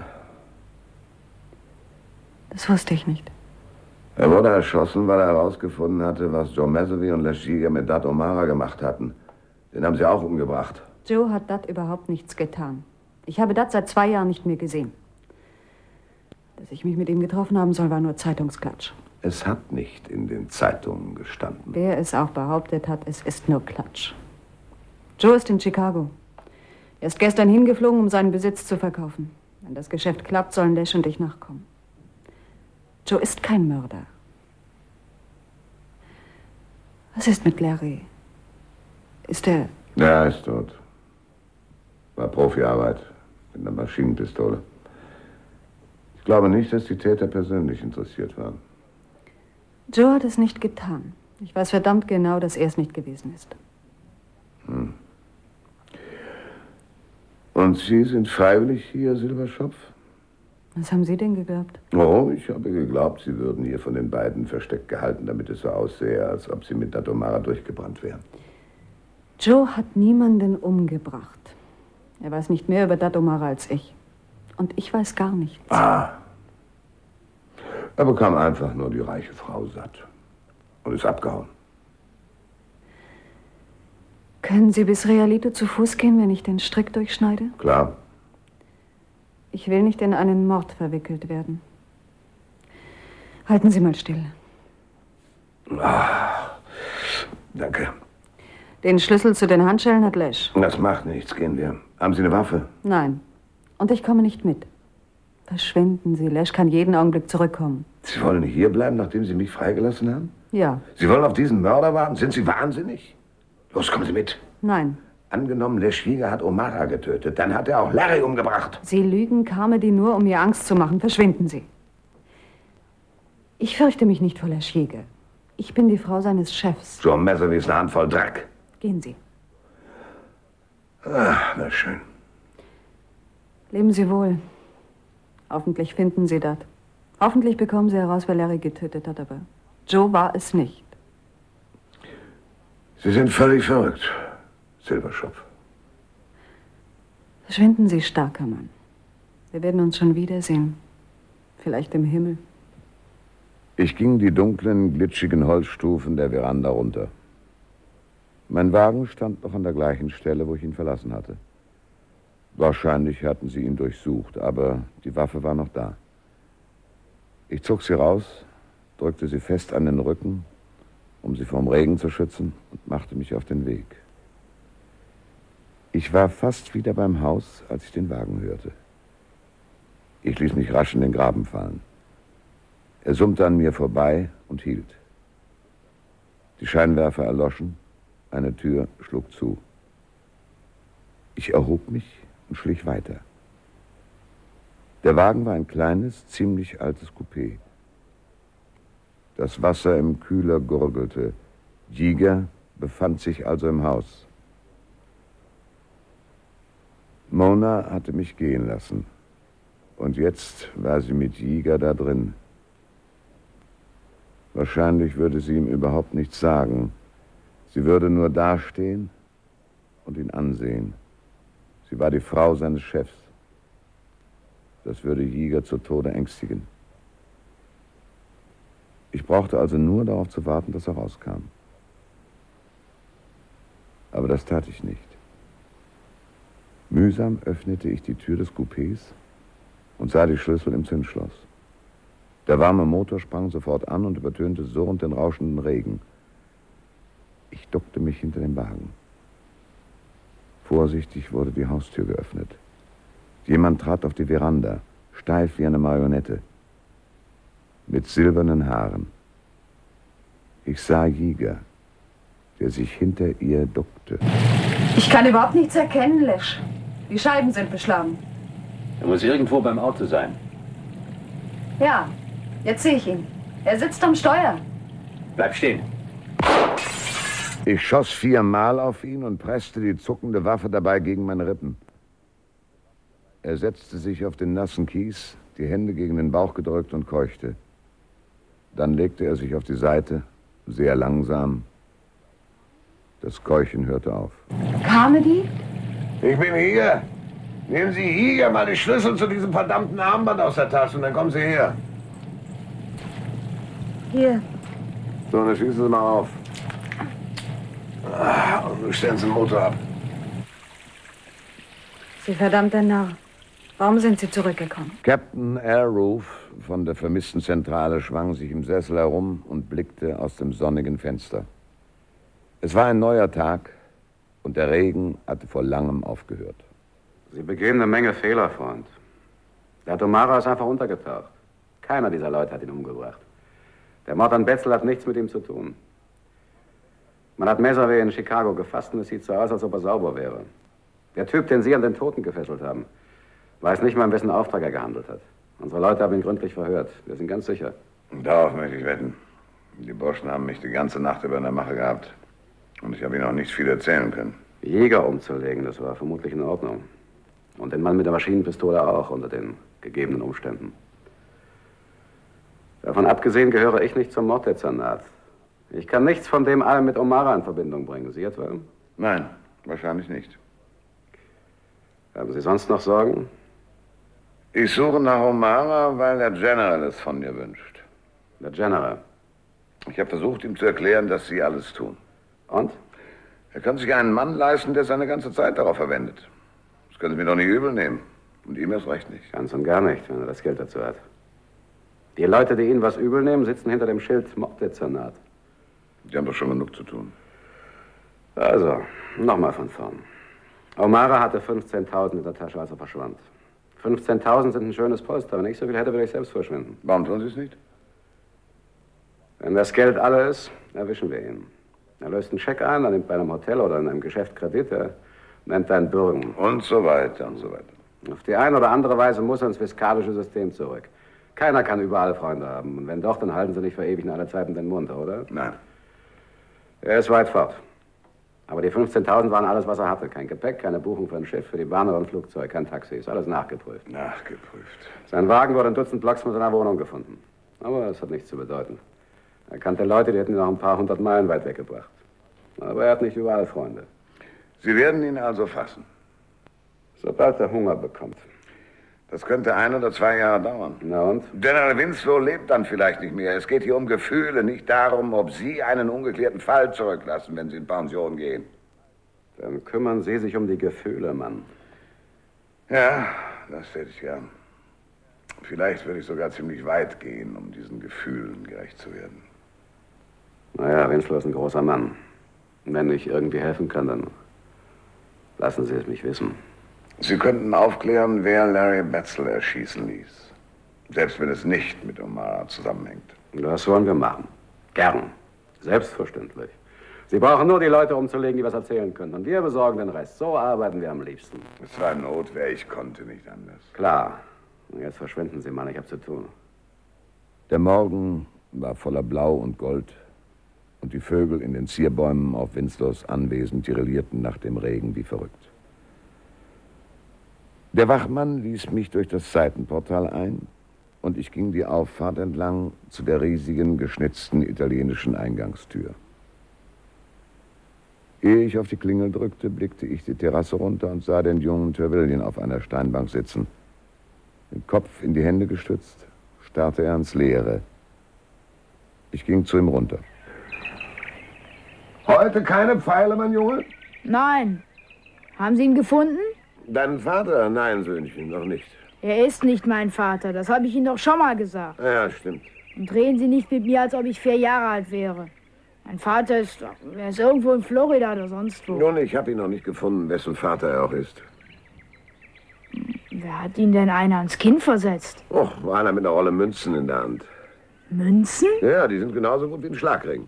Das wusste ich nicht. Er wurde erschossen, weil er herausgefunden hatte, was Joe Massavy und Leschiga mit Dad O'Mara gemacht hatten. Den haben sie auch umgebracht. Joe hat Dad überhaupt nichts getan. Ich habe Dad seit zwei Jahren nicht mehr gesehen. Dass ich mich mit ihm getroffen haben soll, war nur Zeitungsklatsch. Es hat nicht in den Zeitungen gestanden. Wer es auch behauptet hat, es ist nur Klatsch. Joe ist in Chicago. Er ist gestern hingeflogen, um seinen Besitz zu verkaufen. Wenn das Geschäft klappt, sollen Lesch und ich nachkommen. Joe ist kein Mörder. Was ist mit Larry? Ist er... Ja, er ist tot. War Profiarbeit mit einer Maschinenpistole. Ich glaube nicht, dass die Täter persönlich interessiert waren. Joe hat es nicht getan. Ich weiß verdammt genau, dass er es nicht gewesen ist. Hm. Und Sie sind freiwillig hier, Silberschopf? Was haben Sie denn geglaubt? Oh, ich habe geglaubt, Sie würden hier von den beiden versteckt gehalten, damit es so aussähe, als ob Sie mit Dad O'Mara durchgebrannt wären. Joe hat niemanden umgebracht. Er weiß nicht mehr über Dad O'Mara als ich. Und ich weiß gar nichts. Ah. Er bekam einfach nur die reiche Frau satt und ist abgehauen. Können Sie bis Realito zu Fuß gehen, wenn ich den Strick durchschneide? Klar. Ich will nicht in einen Mord verwickelt werden. Halten Sie mal still. Ah, danke. Den Schlüssel zu den Handschellen hat Lesch. Das macht nichts, gehen wir. Haben Sie eine Waffe? Nein. Und ich komme nicht mit. Verschwinden Sie, Lesch kann jeden Augenblick zurückkommen. Sie wollen hier bleiben, nachdem Sie mich freigelassen haben? Ja. Sie wollen auf diesen Mörder warten? Sind Sie wahnsinnig? Los, kommen Sie mit. Nein. Angenommen, Lesch Jäger hat O'Mara getötet, dann hat er auch Larry umgebracht. Sie lügen Carmody nur, um mir Angst zu machen. Verschwinden Sie. Ich fürchte mich nicht vor Lesch Jäger. Ich bin die Frau seines Chefs. So ein Messer wie es eine Handvoll Dreck. Gehen Sie. Ah, na schön. Leben Sie wohl. Hoffentlich finden Sie das. Hoffentlich bekommen Sie heraus, wer Larry getötet hat, aber Joe war es nicht. Sie sind völlig verrückt, Silberschopf. Verschwinden Sie, starker Mann. Wir werden uns schon wiedersehen. Vielleicht im Himmel. Ich ging die dunklen, glitschigen Holzstufen der Veranda runter. Mein Wagen stand noch an der gleichen Stelle, wo ich ihn verlassen hatte. Wahrscheinlich hatten sie ihn durchsucht, aber die Waffe war noch da. Ich zog sie raus, drückte sie fest an den Rücken, um sie vom Regen zu schützen, und machte mich auf den Weg. Ich war fast wieder beim Haus, als ich den Wagen hörte. Ich ließ mich rasch in den Graben fallen. Er summte an mir vorbei und hielt. Die Scheinwerfer erloschen, eine Tür schlug zu. Ich erhob mich und schlich weiter. Der Wagen war ein kleines, ziemlich altes Coupé. Das Wasser im Kühler gurgelte. Jäger befand sich also im Haus. Mona hatte mich gehen lassen. Und jetzt war sie mit Jäger da drin. Wahrscheinlich würde sie ihm überhaupt nichts sagen. Sie würde nur dastehen und ihn ansehen. Sie war die Frau seines Chefs. Das würde Jäger zu Tode ängstigen. Ich brauchte also nur darauf zu warten, dass er rauskam. Aber das tat ich nicht. Mühsam öffnete ich die Tür des Coupés und sah die Schlüssel im Zündschloss. Der warme Motor sprang sofort an und übertönte surrend den rauschenden Regen. Ich duckte mich hinter dem Wagen. Vorsichtig wurde die Haustür geöffnet. Jemand trat auf die Veranda, steif wie eine Marionette, mit silbernen Haaren. Ich sah Jäger, der sich hinter ihr duckte. Ich kann überhaupt nichts erkennen, Lesch. Die Scheiben sind beschlagen. Er muss irgendwo beim Auto sein. Ja, jetzt sehe ich ihn. Er sitzt am Steuer. Bleib stehen. Ich schoss viermal auf ihn und presste die zuckende Waffe dabei gegen meine Rippen. Er setzte sich auf den nassen Kies, die Hände gegen den Bauch gedrückt und keuchte. Dann legte er sich auf die Seite, sehr langsam. Das Keuchen hörte auf. Carmody? Ich bin hier. Nehmen Sie hier mal die Schlüssel zu diesem verdammten Armband aus der Tasche und dann kommen Sie her. Hier. So, dann schießen Sie mal auf. Ah, und stellen Sie den Motor ab. Sie verdammter Narr. Warum sind Sie zurückgekommen? Captain Airroof von der Vermisstenzentrale schwang sich im Sessel herum und blickte aus dem sonnigen Fenster. Es war ein neuer Tag und der Regen hatte vor langem aufgehört. Sie begehen eine Menge Fehler, Freund. Der O'Mara ist einfach untergetaucht. Keiner dieser Leute hat ihn umgebracht. Der Mord an Betzel hat nichts mit ihm zu tun. Man hat Messerweh in Chicago gefasst und es sieht so aus, als ob er sauber wäre. Der Typ, den Sie an den Toten gefesselt haben, weiß nicht mal, in wessen Auftrag er gehandelt hat. Unsere Leute haben ihn gründlich verhört. Wir sind ganz sicher. Darauf möchte ich wetten. Die Burschen haben mich die ganze Nacht über in der Mache gehabt. Und ich habe ihnen auch nicht viel erzählen können. Jäger umzulegen, das war vermutlich in Ordnung. Und den Mann mit der Maschinenpistole auch, unter den gegebenen Umständen. Davon abgesehen gehöre ich nicht zum Morddezernat. Ich kann nichts von dem allem mit O'Mara in Verbindung bringen. Sie etwa? Nein, wahrscheinlich nicht. Haben Sie sonst noch Sorgen? Ich suche nach O'Mara, weil der General es von mir wünscht. Der General? Ich habe versucht, ihm zu erklären, dass Sie alles tun. Und? Er kann sich einen Mann leisten, der seine ganze Zeit darauf verwendet. Das können Sie mir doch nicht übel nehmen. Und ihm erst recht nicht. Ganz und gar nicht, wenn er das Geld dazu hat. Die Leute, die Ihnen was übel nehmen, sitzen hinter dem Schild Morddezernat. Die haben doch schon genug zu tun. Also, nochmal von vorn. O'Mara hatte fünfzehntausend in der Tasche, als er verschwand. fünfzehntausend sind ein schönes Polster. Wenn ich so viel hätte, würde ich selbst verschwinden. Warum tun Sie es nicht? Wenn das Geld alle ist, erwischen wir ihn. Er löst einen Scheck ein, er nimmt bei einem Hotel oder in einem Geschäft Kredit, er nennt einen Bürgen. Und so weiter und so weiter. Auf die eine oder andere Weise muss er ins fiskalische System zurück. Keiner kann überall Freunde haben. Und wenn doch, dann halten sie nicht für ewig in aller Zeiten den Mund, oder? Nein. Er ist weit fort. Aber die fünfzehntausend waren alles, was er hatte. Kein Gepäck, keine Buchung für ein Schiff, für die Bahn oder ein Flugzeug, kein Taxi. Ist alles nachgeprüft. Nachgeprüft. Sein Wagen wurde ein Dutzend Blocks von seiner Wohnung gefunden. Aber das hat nichts zu bedeuten. Er kannte Leute, die hätten ihn noch ein paar hundert Meilen weit weggebracht. Aber er hat nicht überall Freunde. Sie werden ihn also fassen? Sobald er Hunger bekommt. Das könnte ein oder zwei Jahre dauern. Na und? General Winslow lebt dann vielleicht nicht mehr. Es geht hier um Gefühle, nicht darum, ob Sie einen ungeklärten Fall zurücklassen, wenn Sie in Pension gehen. Dann kümmern Sie sich um die Gefühle, Mann. Ja, das hätte ich gern. Vielleicht würde ich sogar ziemlich weit gehen, um diesen Gefühlen gerecht zu werden. Naja, Winslow ist ein großer Mann. Wenn ich irgendwie helfen kann, dann lassen Sie es mich wissen. Sie könnten aufklären, wer Larry Betzel erschießen ließ. Selbst wenn es nicht mit O'Mara zusammenhängt. Das wollen wir machen. Gern. Selbstverständlich. Sie brauchen nur die Leute umzulegen, die was erzählen können. Und wir besorgen den Rest. So arbeiten wir am liebsten. Es war Notwehr, ich konnte nicht anders. Klar. Und jetzt verschwinden Sie, Mann. Ich habe zu tun. Der Morgen war voller Blau und Gold. Und die Vögel in den Zierbäumen auf Winslows Anwesen tirillierten nach dem Regen wie verrückt. Der Wachmann ließ mich durch das Seitenportal ein und ich ging die Auffahrt entlang zu der riesigen, geschnitzten italienischen Eingangstür. Ehe ich auf die Klingel drückte, blickte ich die Terrasse runter und sah den jungen Trevelyan auf einer Steinbank sitzen. Den Kopf in die Hände gestützt, starrte er ins Leere. Ich ging zu ihm runter. Heute keine Pfeile, mein Junge? Nein. Haben Sie ihn gefunden? Deinen Vater? Nein, Söhnchen, noch nicht. Er ist nicht mein Vater, das habe ich Ihnen doch schon mal gesagt. Ja, stimmt. Und reden Sie nicht mit mir, als ob ich vier Jahre alt wäre. Mein Vater ist, er ist irgendwo in Florida oder sonst wo. Nun, ich habe ihn noch nicht gefunden, wessen Vater er auch ist. Wer hat ihn denn einer ans Kinn versetzt? Och, war einer mit einer Rolle Münzen in der Hand. Münzen? Ja, die sind genauso gut wie ein Schlagring.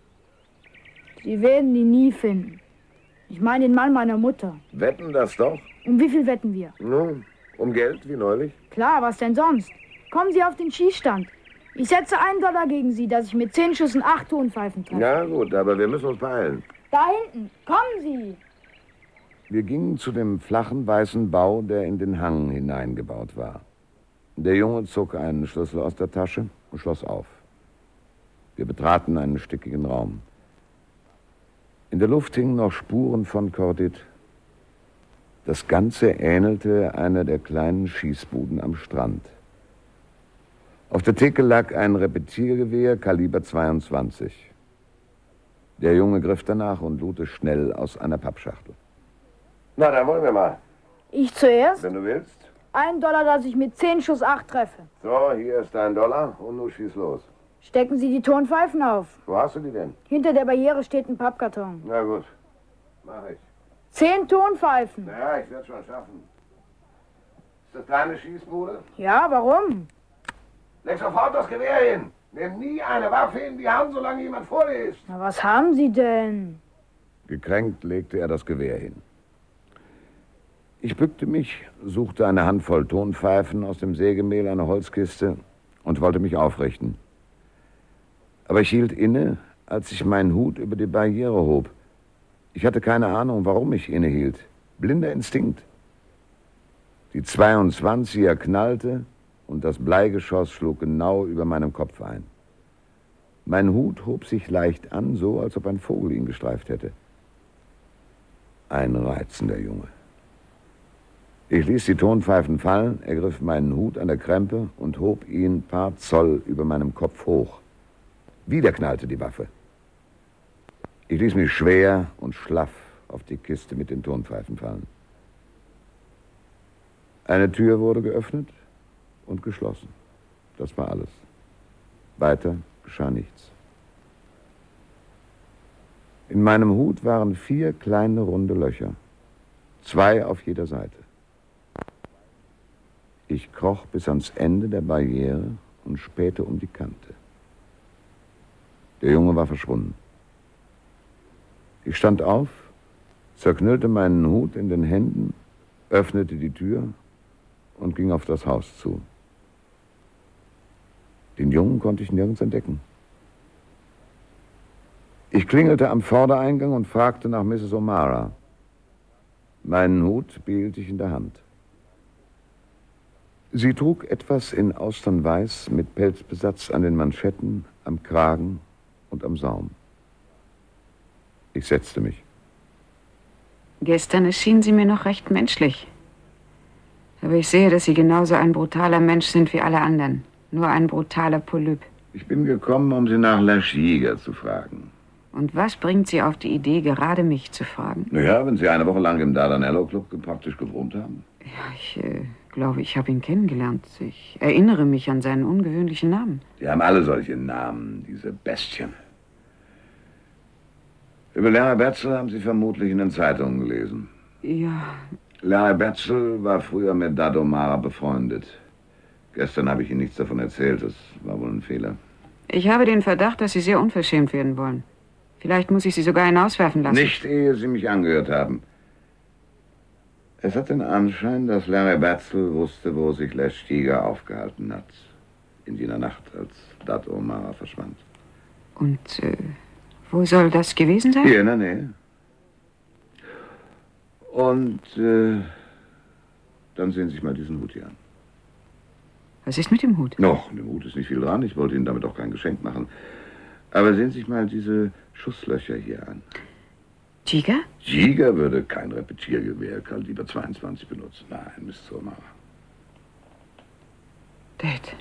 Sie werden ihn nie finden. Ich meine den Mann meiner Mutter. Wetten das doch? Um wie viel wetten wir? Nun, um Geld, wie neulich. Klar, was denn sonst? Kommen Sie auf den Schießstand. Ich setze einen Dollar gegen Sie, dass ich mit zehn Schüssen acht Tonpfeifen treffe. Ja, gut, aber wir müssen uns beeilen. Da hinten, kommen Sie! Wir gingen zu dem flachen, weißen Bau, der in den Hang hineingebaut war. Der Junge zog einen Schlüssel aus der Tasche und schloss auf. Wir betraten einen stickigen Raum. In der Luft hingen noch Spuren von Kordit. Das Ganze ähnelte einer der kleinen Schießbuden am Strand. Auf der Theke lag ein Repetiergewehr Kaliber zweiundzwanzig. Der Junge griff danach und lud es schnell aus einer Pappschachtel. Na, dann wollen wir mal. Ich zuerst? Wenn du willst. Ein Dollar, dass ich mit zehn Schuss acht treffe. So, hier ist dein Dollar und nun schieß los. Stecken Sie die Tonpfeifen auf. Wo hast du die denn? Hinter der Barriere steht ein Pappkarton. Na gut, mach ich. Zehn Tonpfeifen. Ja, ich werde schon schaffen. Ist das deine Schießbude? Ja, warum? Leg sofort das Gewehr hin. Nimm nie eine Waffe in die Hand, solange jemand vor dir ist. Na, was haben Sie denn? Gekränkt legte er das Gewehr hin. Ich bückte mich, suchte eine Handvoll Tonpfeifen aus dem Sägemehl einer Holzkiste und wollte mich aufrichten. Aber ich hielt inne, als ich meinen Hut über die Barriere hob. Ich hatte keine Ahnung, warum ich innehielt. Blinder Instinkt. Die zweiundzwanziger knallte und das Bleigeschoss schlug genau über meinem Kopf ein. Mein Hut hob sich leicht an, so als ob ein Vogel ihn gestreift hätte. Ein reizender Junge. Ich ließ die Tonpfeifen fallen, ergriff meinen Hut an der Krempe und hob ihn ein paar Zoll über meinem Kopf hoch. Wieder knallte die Waffe. Ich ließ mich schwer und schlaff auf die Kiste mit den Tonpfeifen fallen. Eine Tür wurde geöffnet und geschlossen. Das war alles. Weiter geschah nichts. In meinem Hut waren vier kleine runde Löcher, zwei auf jeder Seite. Ich kroch bis ans Ende der Barriere und spähte um die Kante. Der Junge war verschwunden. Ich stand auf, zerknüllte meinen Hut in den Händen, öffnete die Tür und ging auf das Haus zu. Den Jungen konnte ich nirgends entdecken. Ich klingelte am Vordereingang und fragte nach Misses O'Mara. Meinen Hut behielt ich in der Hand. Sie trug etwas in Austernweiß mit Pelzbesatz an den Manschetten, am Kragen und am Saum. Ich setzte mich. Gestern erschienen Sie mir noch recht menschlich. Aber ich sehe, dass Sie genauso ein brutaler Mensch sind wie alle anderen. Nur ein brutaler Polyp. Ich bin gekommen, um Sie nach La Giga zu fragen. Und was bringt Sie auf die Idee, gerade mich zu fragen? Naja, wenn Sie eine Woche lang im Dardanello Club praktisch gewohnt haben. Ja, ich äh, glaube, ich habe ihn kennengelernt. Ich erinnere mich an seinen ungewöhnlichen Namen. Die haben alle solche Namen, diese Bestien. Über Larry Betzel haben Sie vermutlich in den Zeitungen gelesen. Ja. Larry Betzel war früher mit Dad O'Mara befreundet. Gestern habe ich Ihnen nichts davon erzählt. Das war wohl ein Fehler. Ich habe den Verdacht, dass Sie sehr unverschämt werden wollen. Vielleicht muss ich Sie sogar hinauswerfen lassen. Nicht, ehe Sie mich angehört haben. Es hat den Anschein, dass Larry Betzel wusste, wo sich Les Stiger aufgehalten hat. In jener Nacht, als Dad O'Mara verschwand. Und äh, wo soll das gewesen sein? Hier in der Nähe. Und äh, dann sehen Sie sich mal diesen Hut hier an. Was ist mit dem Hut? Noch, mit dem Hut ist nicht viel dran. Ich wollte Ihnen damit auch kein Geschenk machen. Aber sehen Sie sich mal diese Schusslöcher hier an. Giger? Giger würde kein Repetiergewehr Kaliber zweiundzwanzig benutzen. Nein, Mister O'Mara. Dad.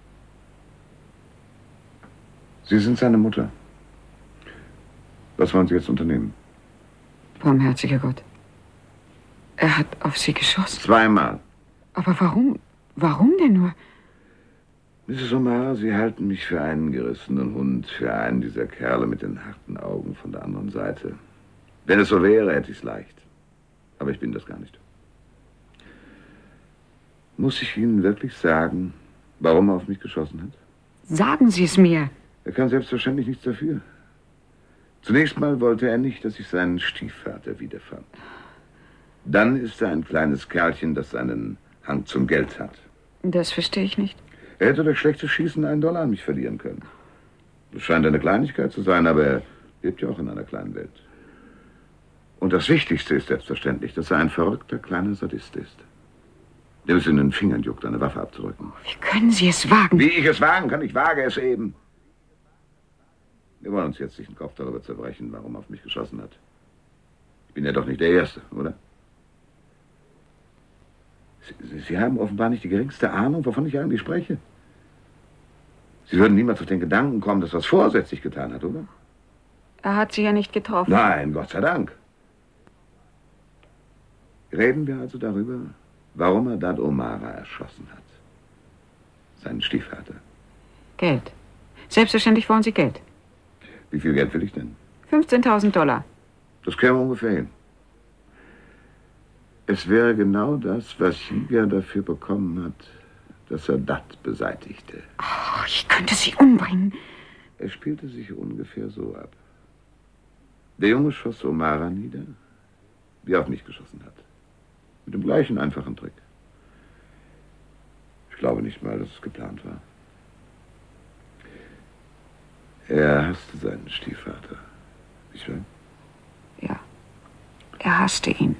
Sie sind seine Mutter. Was wollen Sie jetzt unternehmen? Barmherziger Gott. Er hat auf Sie geschossen. Zweimal. Aber warum? Warum denn nur? Misses O'Mara, Sie halten mich für einen gerissenen Hund, für einen dieser Kerle mit den harten Augen von der anderen Seite. Wenn es so wäre, hätte ich es leicht. Aber ich bin das gar nicht. Muss ich Ihnen wirklich sagen, warum er auf mich geschossen hat? Sagen Sie es mir. Er kann selbstverständlich nichts dafür. Zunächst mal wollte er nicht, dass ich seinen Stiefvater wiederfand. Dann ist er ein kleines Kerlchen, das einen Hang zum Geld hat. Das verstehe ich nicht. Er hätte durch schlechtes Schießen einen Dollar an mich verlieren können. Das scheint eine Kleinigkeit zu sein, aber er lebt ja auch in einer kleinen Welt. Und das Wichtigste ist selbstverständlich, dass er ein verrückter kleiner Sadist ist. Dem es in den Fingern juckt, eine Waffe abzurücken. Wie können Sie es wagen? Wie ich es wagen kann, ich wage es eben. Wir wollen uns jetzt nicht den Kopf darüber zerbrechen, warum er auf mich geschossen hat. Ich bin ja doch nicht der Erste, oder? Sie, Sie haben offenbar nicht die geringste Ahnung, wovon ich eigentlich spreche. Sie würden niemals auf den Gedanken kommen, dass er es vorsätzlich getan hat, oder? Er hat Sie ja nicht getroffen. Nein, Gott sei Dank. Reden wir also darüber, warum er Dad O'Mara erschossen hat. Seinen Stiefvater. Geld. Selbstverständlich wollen Sie Geld. Wie viel Geld will ich denn? fünfzehntausend Dollar. Das käme ungefähr hin. Es wäre genau das, was Giger dafür bekommen hat, dass er Dad beseitigte. Oh, ich könnte Sie umbringen. Es spielte sich ungefähr so ab. Der Junge schoss O'Mara nieder, wie er auf mich geschossen hat. Mit dem gleichen einfachen Trick. Ich glaube nicht mal, dass es geplant war. Er hasste seinen Stiefvater. Nicht wahr? Ja, er hasste ihn.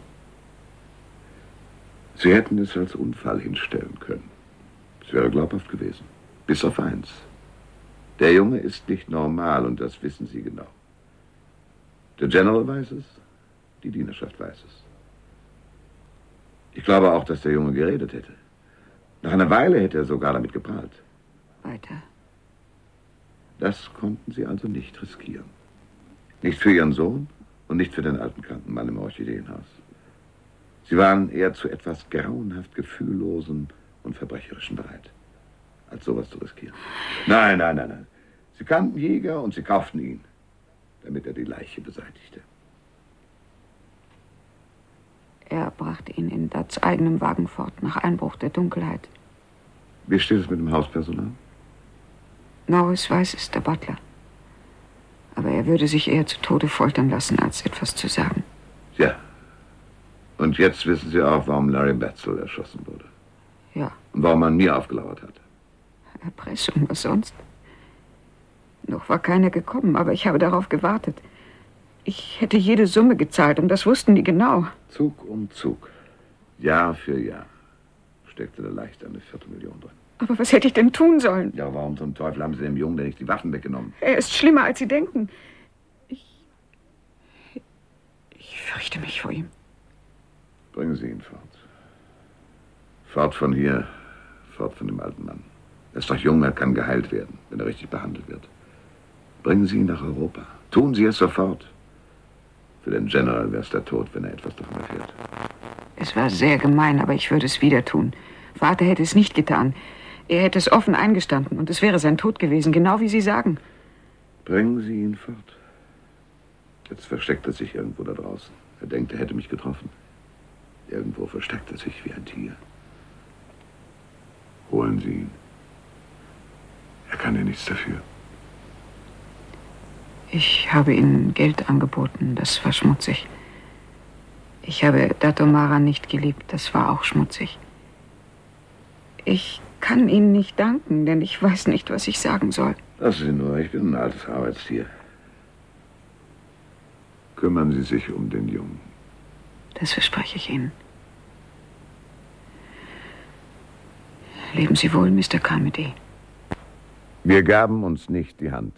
Sie hätten es als Unfall hinstellen können. Es wäre glaubhaft gewesen. Bis auf eins. Der Junge ist nicht normal und das wissen Sie genau. Der General weiß es, die Dienerschaft weiß es. Ich glaube auch, dass der Junge geredet hätte. Nach einer Weile hätte er sogar damit geprahlt. Weiter. Das konnten Sie also nicht riskieren. Nicht für Ihren Sohn und nicht für den alten kranken Mann im Orchideenhaus. Sie waren eher zu etwas grauenhaft Gefühllosen und Verbrecherischen bereit, als sowas zu riskieren. Nein, nein, nein, nein. Sie kannten Jäger und sie kauften ihn, damit er die Leiche beseitigte. Er brachte ihn in Dutts eigenem Wagen fort, nach Einbruch der Dunkelheit. Wie steht es mit dem Hauspersonal? Norris weiß es, der Butler. Aber er würde sich eher zu Tode foltern lassen, als etwas zu sagen. Ja. Und jetzt wissen Sie auch, warum Larry Betzel erschossen wurde. Ja. Und warum man mir aufgelauert hat. Erpressung, was sonst? Noch war keiner gekommen, aber ich habe darauf gewartet. Ich hätte jede Summe gezahlt und das wussten die genau. Zug um Zug, Jahr für Jahr, steckte da leicht eine Viertelmillion drin. Aber was hätte ich denn tun sollen? Ja, warum zum Teufel haben Sie dem Jungen denn nicht die Waffen weggenommen? Er ist schlimmer, als Sie denken. Ich... Ich fürchte mich vor ihm. Bringen Sie ihn fort. Fort von hier, fort von dem alten Mann. Er ist doch jung, er kann geheilt werden, wenn er richtig behandelt wird. Bringen Sie ihn nach Europa. Tun Sie es sofort. Für den General wäre es der Tod, wenn er etwas davon erfährt. Es war sehr gemein, aber ich würde es wieder tun. Vater hätte es nicht getan. Er hätte es offen eingestanden und es wäre sein Tod gewesen, genau wie Sie sagen. Bringen Sie ihn fort. Jetzt versteckt er sich irgendwo da draußen. Er denkt, er hätte mich getroffen. Irgendwo versteckt er sich wie ein Tier. Holen Sie ihn. Er kann ja nichts dafür. Ich habe Ihnen Geld angeboten, das war schmutzig. Ich habe Datomara nicht geliebt, das war auch schmutzig. Ich kann Ihnen nicht danken, denn ich weiß nicht, was ich sagen soll. Lassen Sie nur, ich bin ein altes Arbeitstier. Kümmern Sie sich um den Jungen. Das verspreche ich Ihnen. Leben Sie wohl, Mister Carmody. Wir gaben uns nicht die Hand.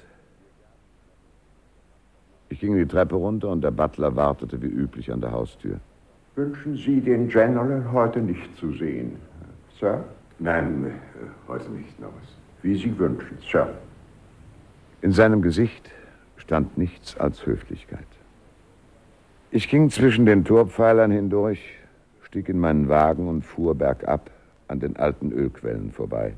Ich ging die Treppe runter und der Butler wartete wie üblich an der Haustür. Wünschen Sie den General heute nicht zu sehen, Sir? Nein, äh, heute nicht, Norris. Wie Sie wünschen, Sir. In seinem Gesicht stand nichts als Höflichkeit. Ich ging zwischen den Torpfeilern hindurch, stieg in meinen Wagen und fuhr bergab an den alten Ölquellen vorbei.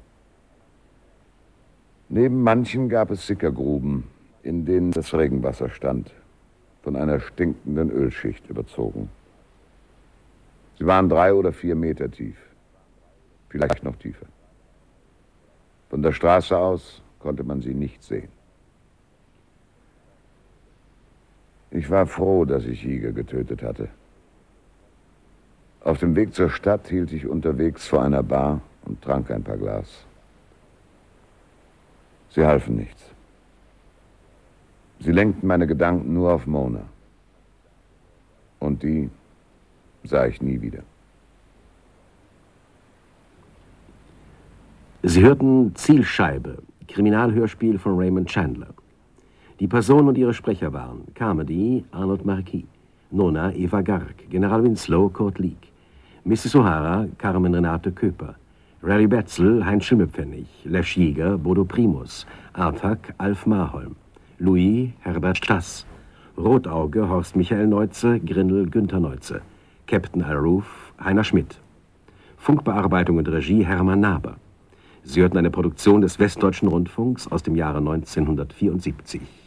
Neben manchen gab es Sickergruben, in denen das Regenwasser stand, von einer stinkenden Ölschicht überzogen. Sie waren drei oder vier Meter tief, vielleicht noch tiefer. Von der Straße aus konnte man sie nicht sehen. Ich war froh, dass ich Jäger getötet hatte. Auf dem Weg zur Stadt hielt ich unterwegs vor einer Bar und trank ein paar Glas. Sie halfen nichts. Sie lenkten meine Gedanken nur auf Mona. Und die sah ich nie wieder. Sie hörten Zielscheibe, Kriminalhörspiel von Raymond Chandler. Die Personen und ihre Sprecher waren Carmody, Arnold Marquis, Nona, Eva Garg, General Winslow, Kurt Leek, Misses O'Hara, Carmen Renate Köper, Larry Betzel, Heinz Schimmelpfennig, Lesch Jäger, Bodo Primus, Artak, Alf Marholm, Louis, Herbert Stass, Rotauge, Horst Michael Neuze, Grindel, Günther Neuze, Captain Al-Roof, Heiner Schmidt. Funkbearbeitung und Regie Hermann Naber. Sie hörten eine Produktion des Westdeutschen Rundfunks aus dem Jahre neunzehnhundertvierundsiebzig.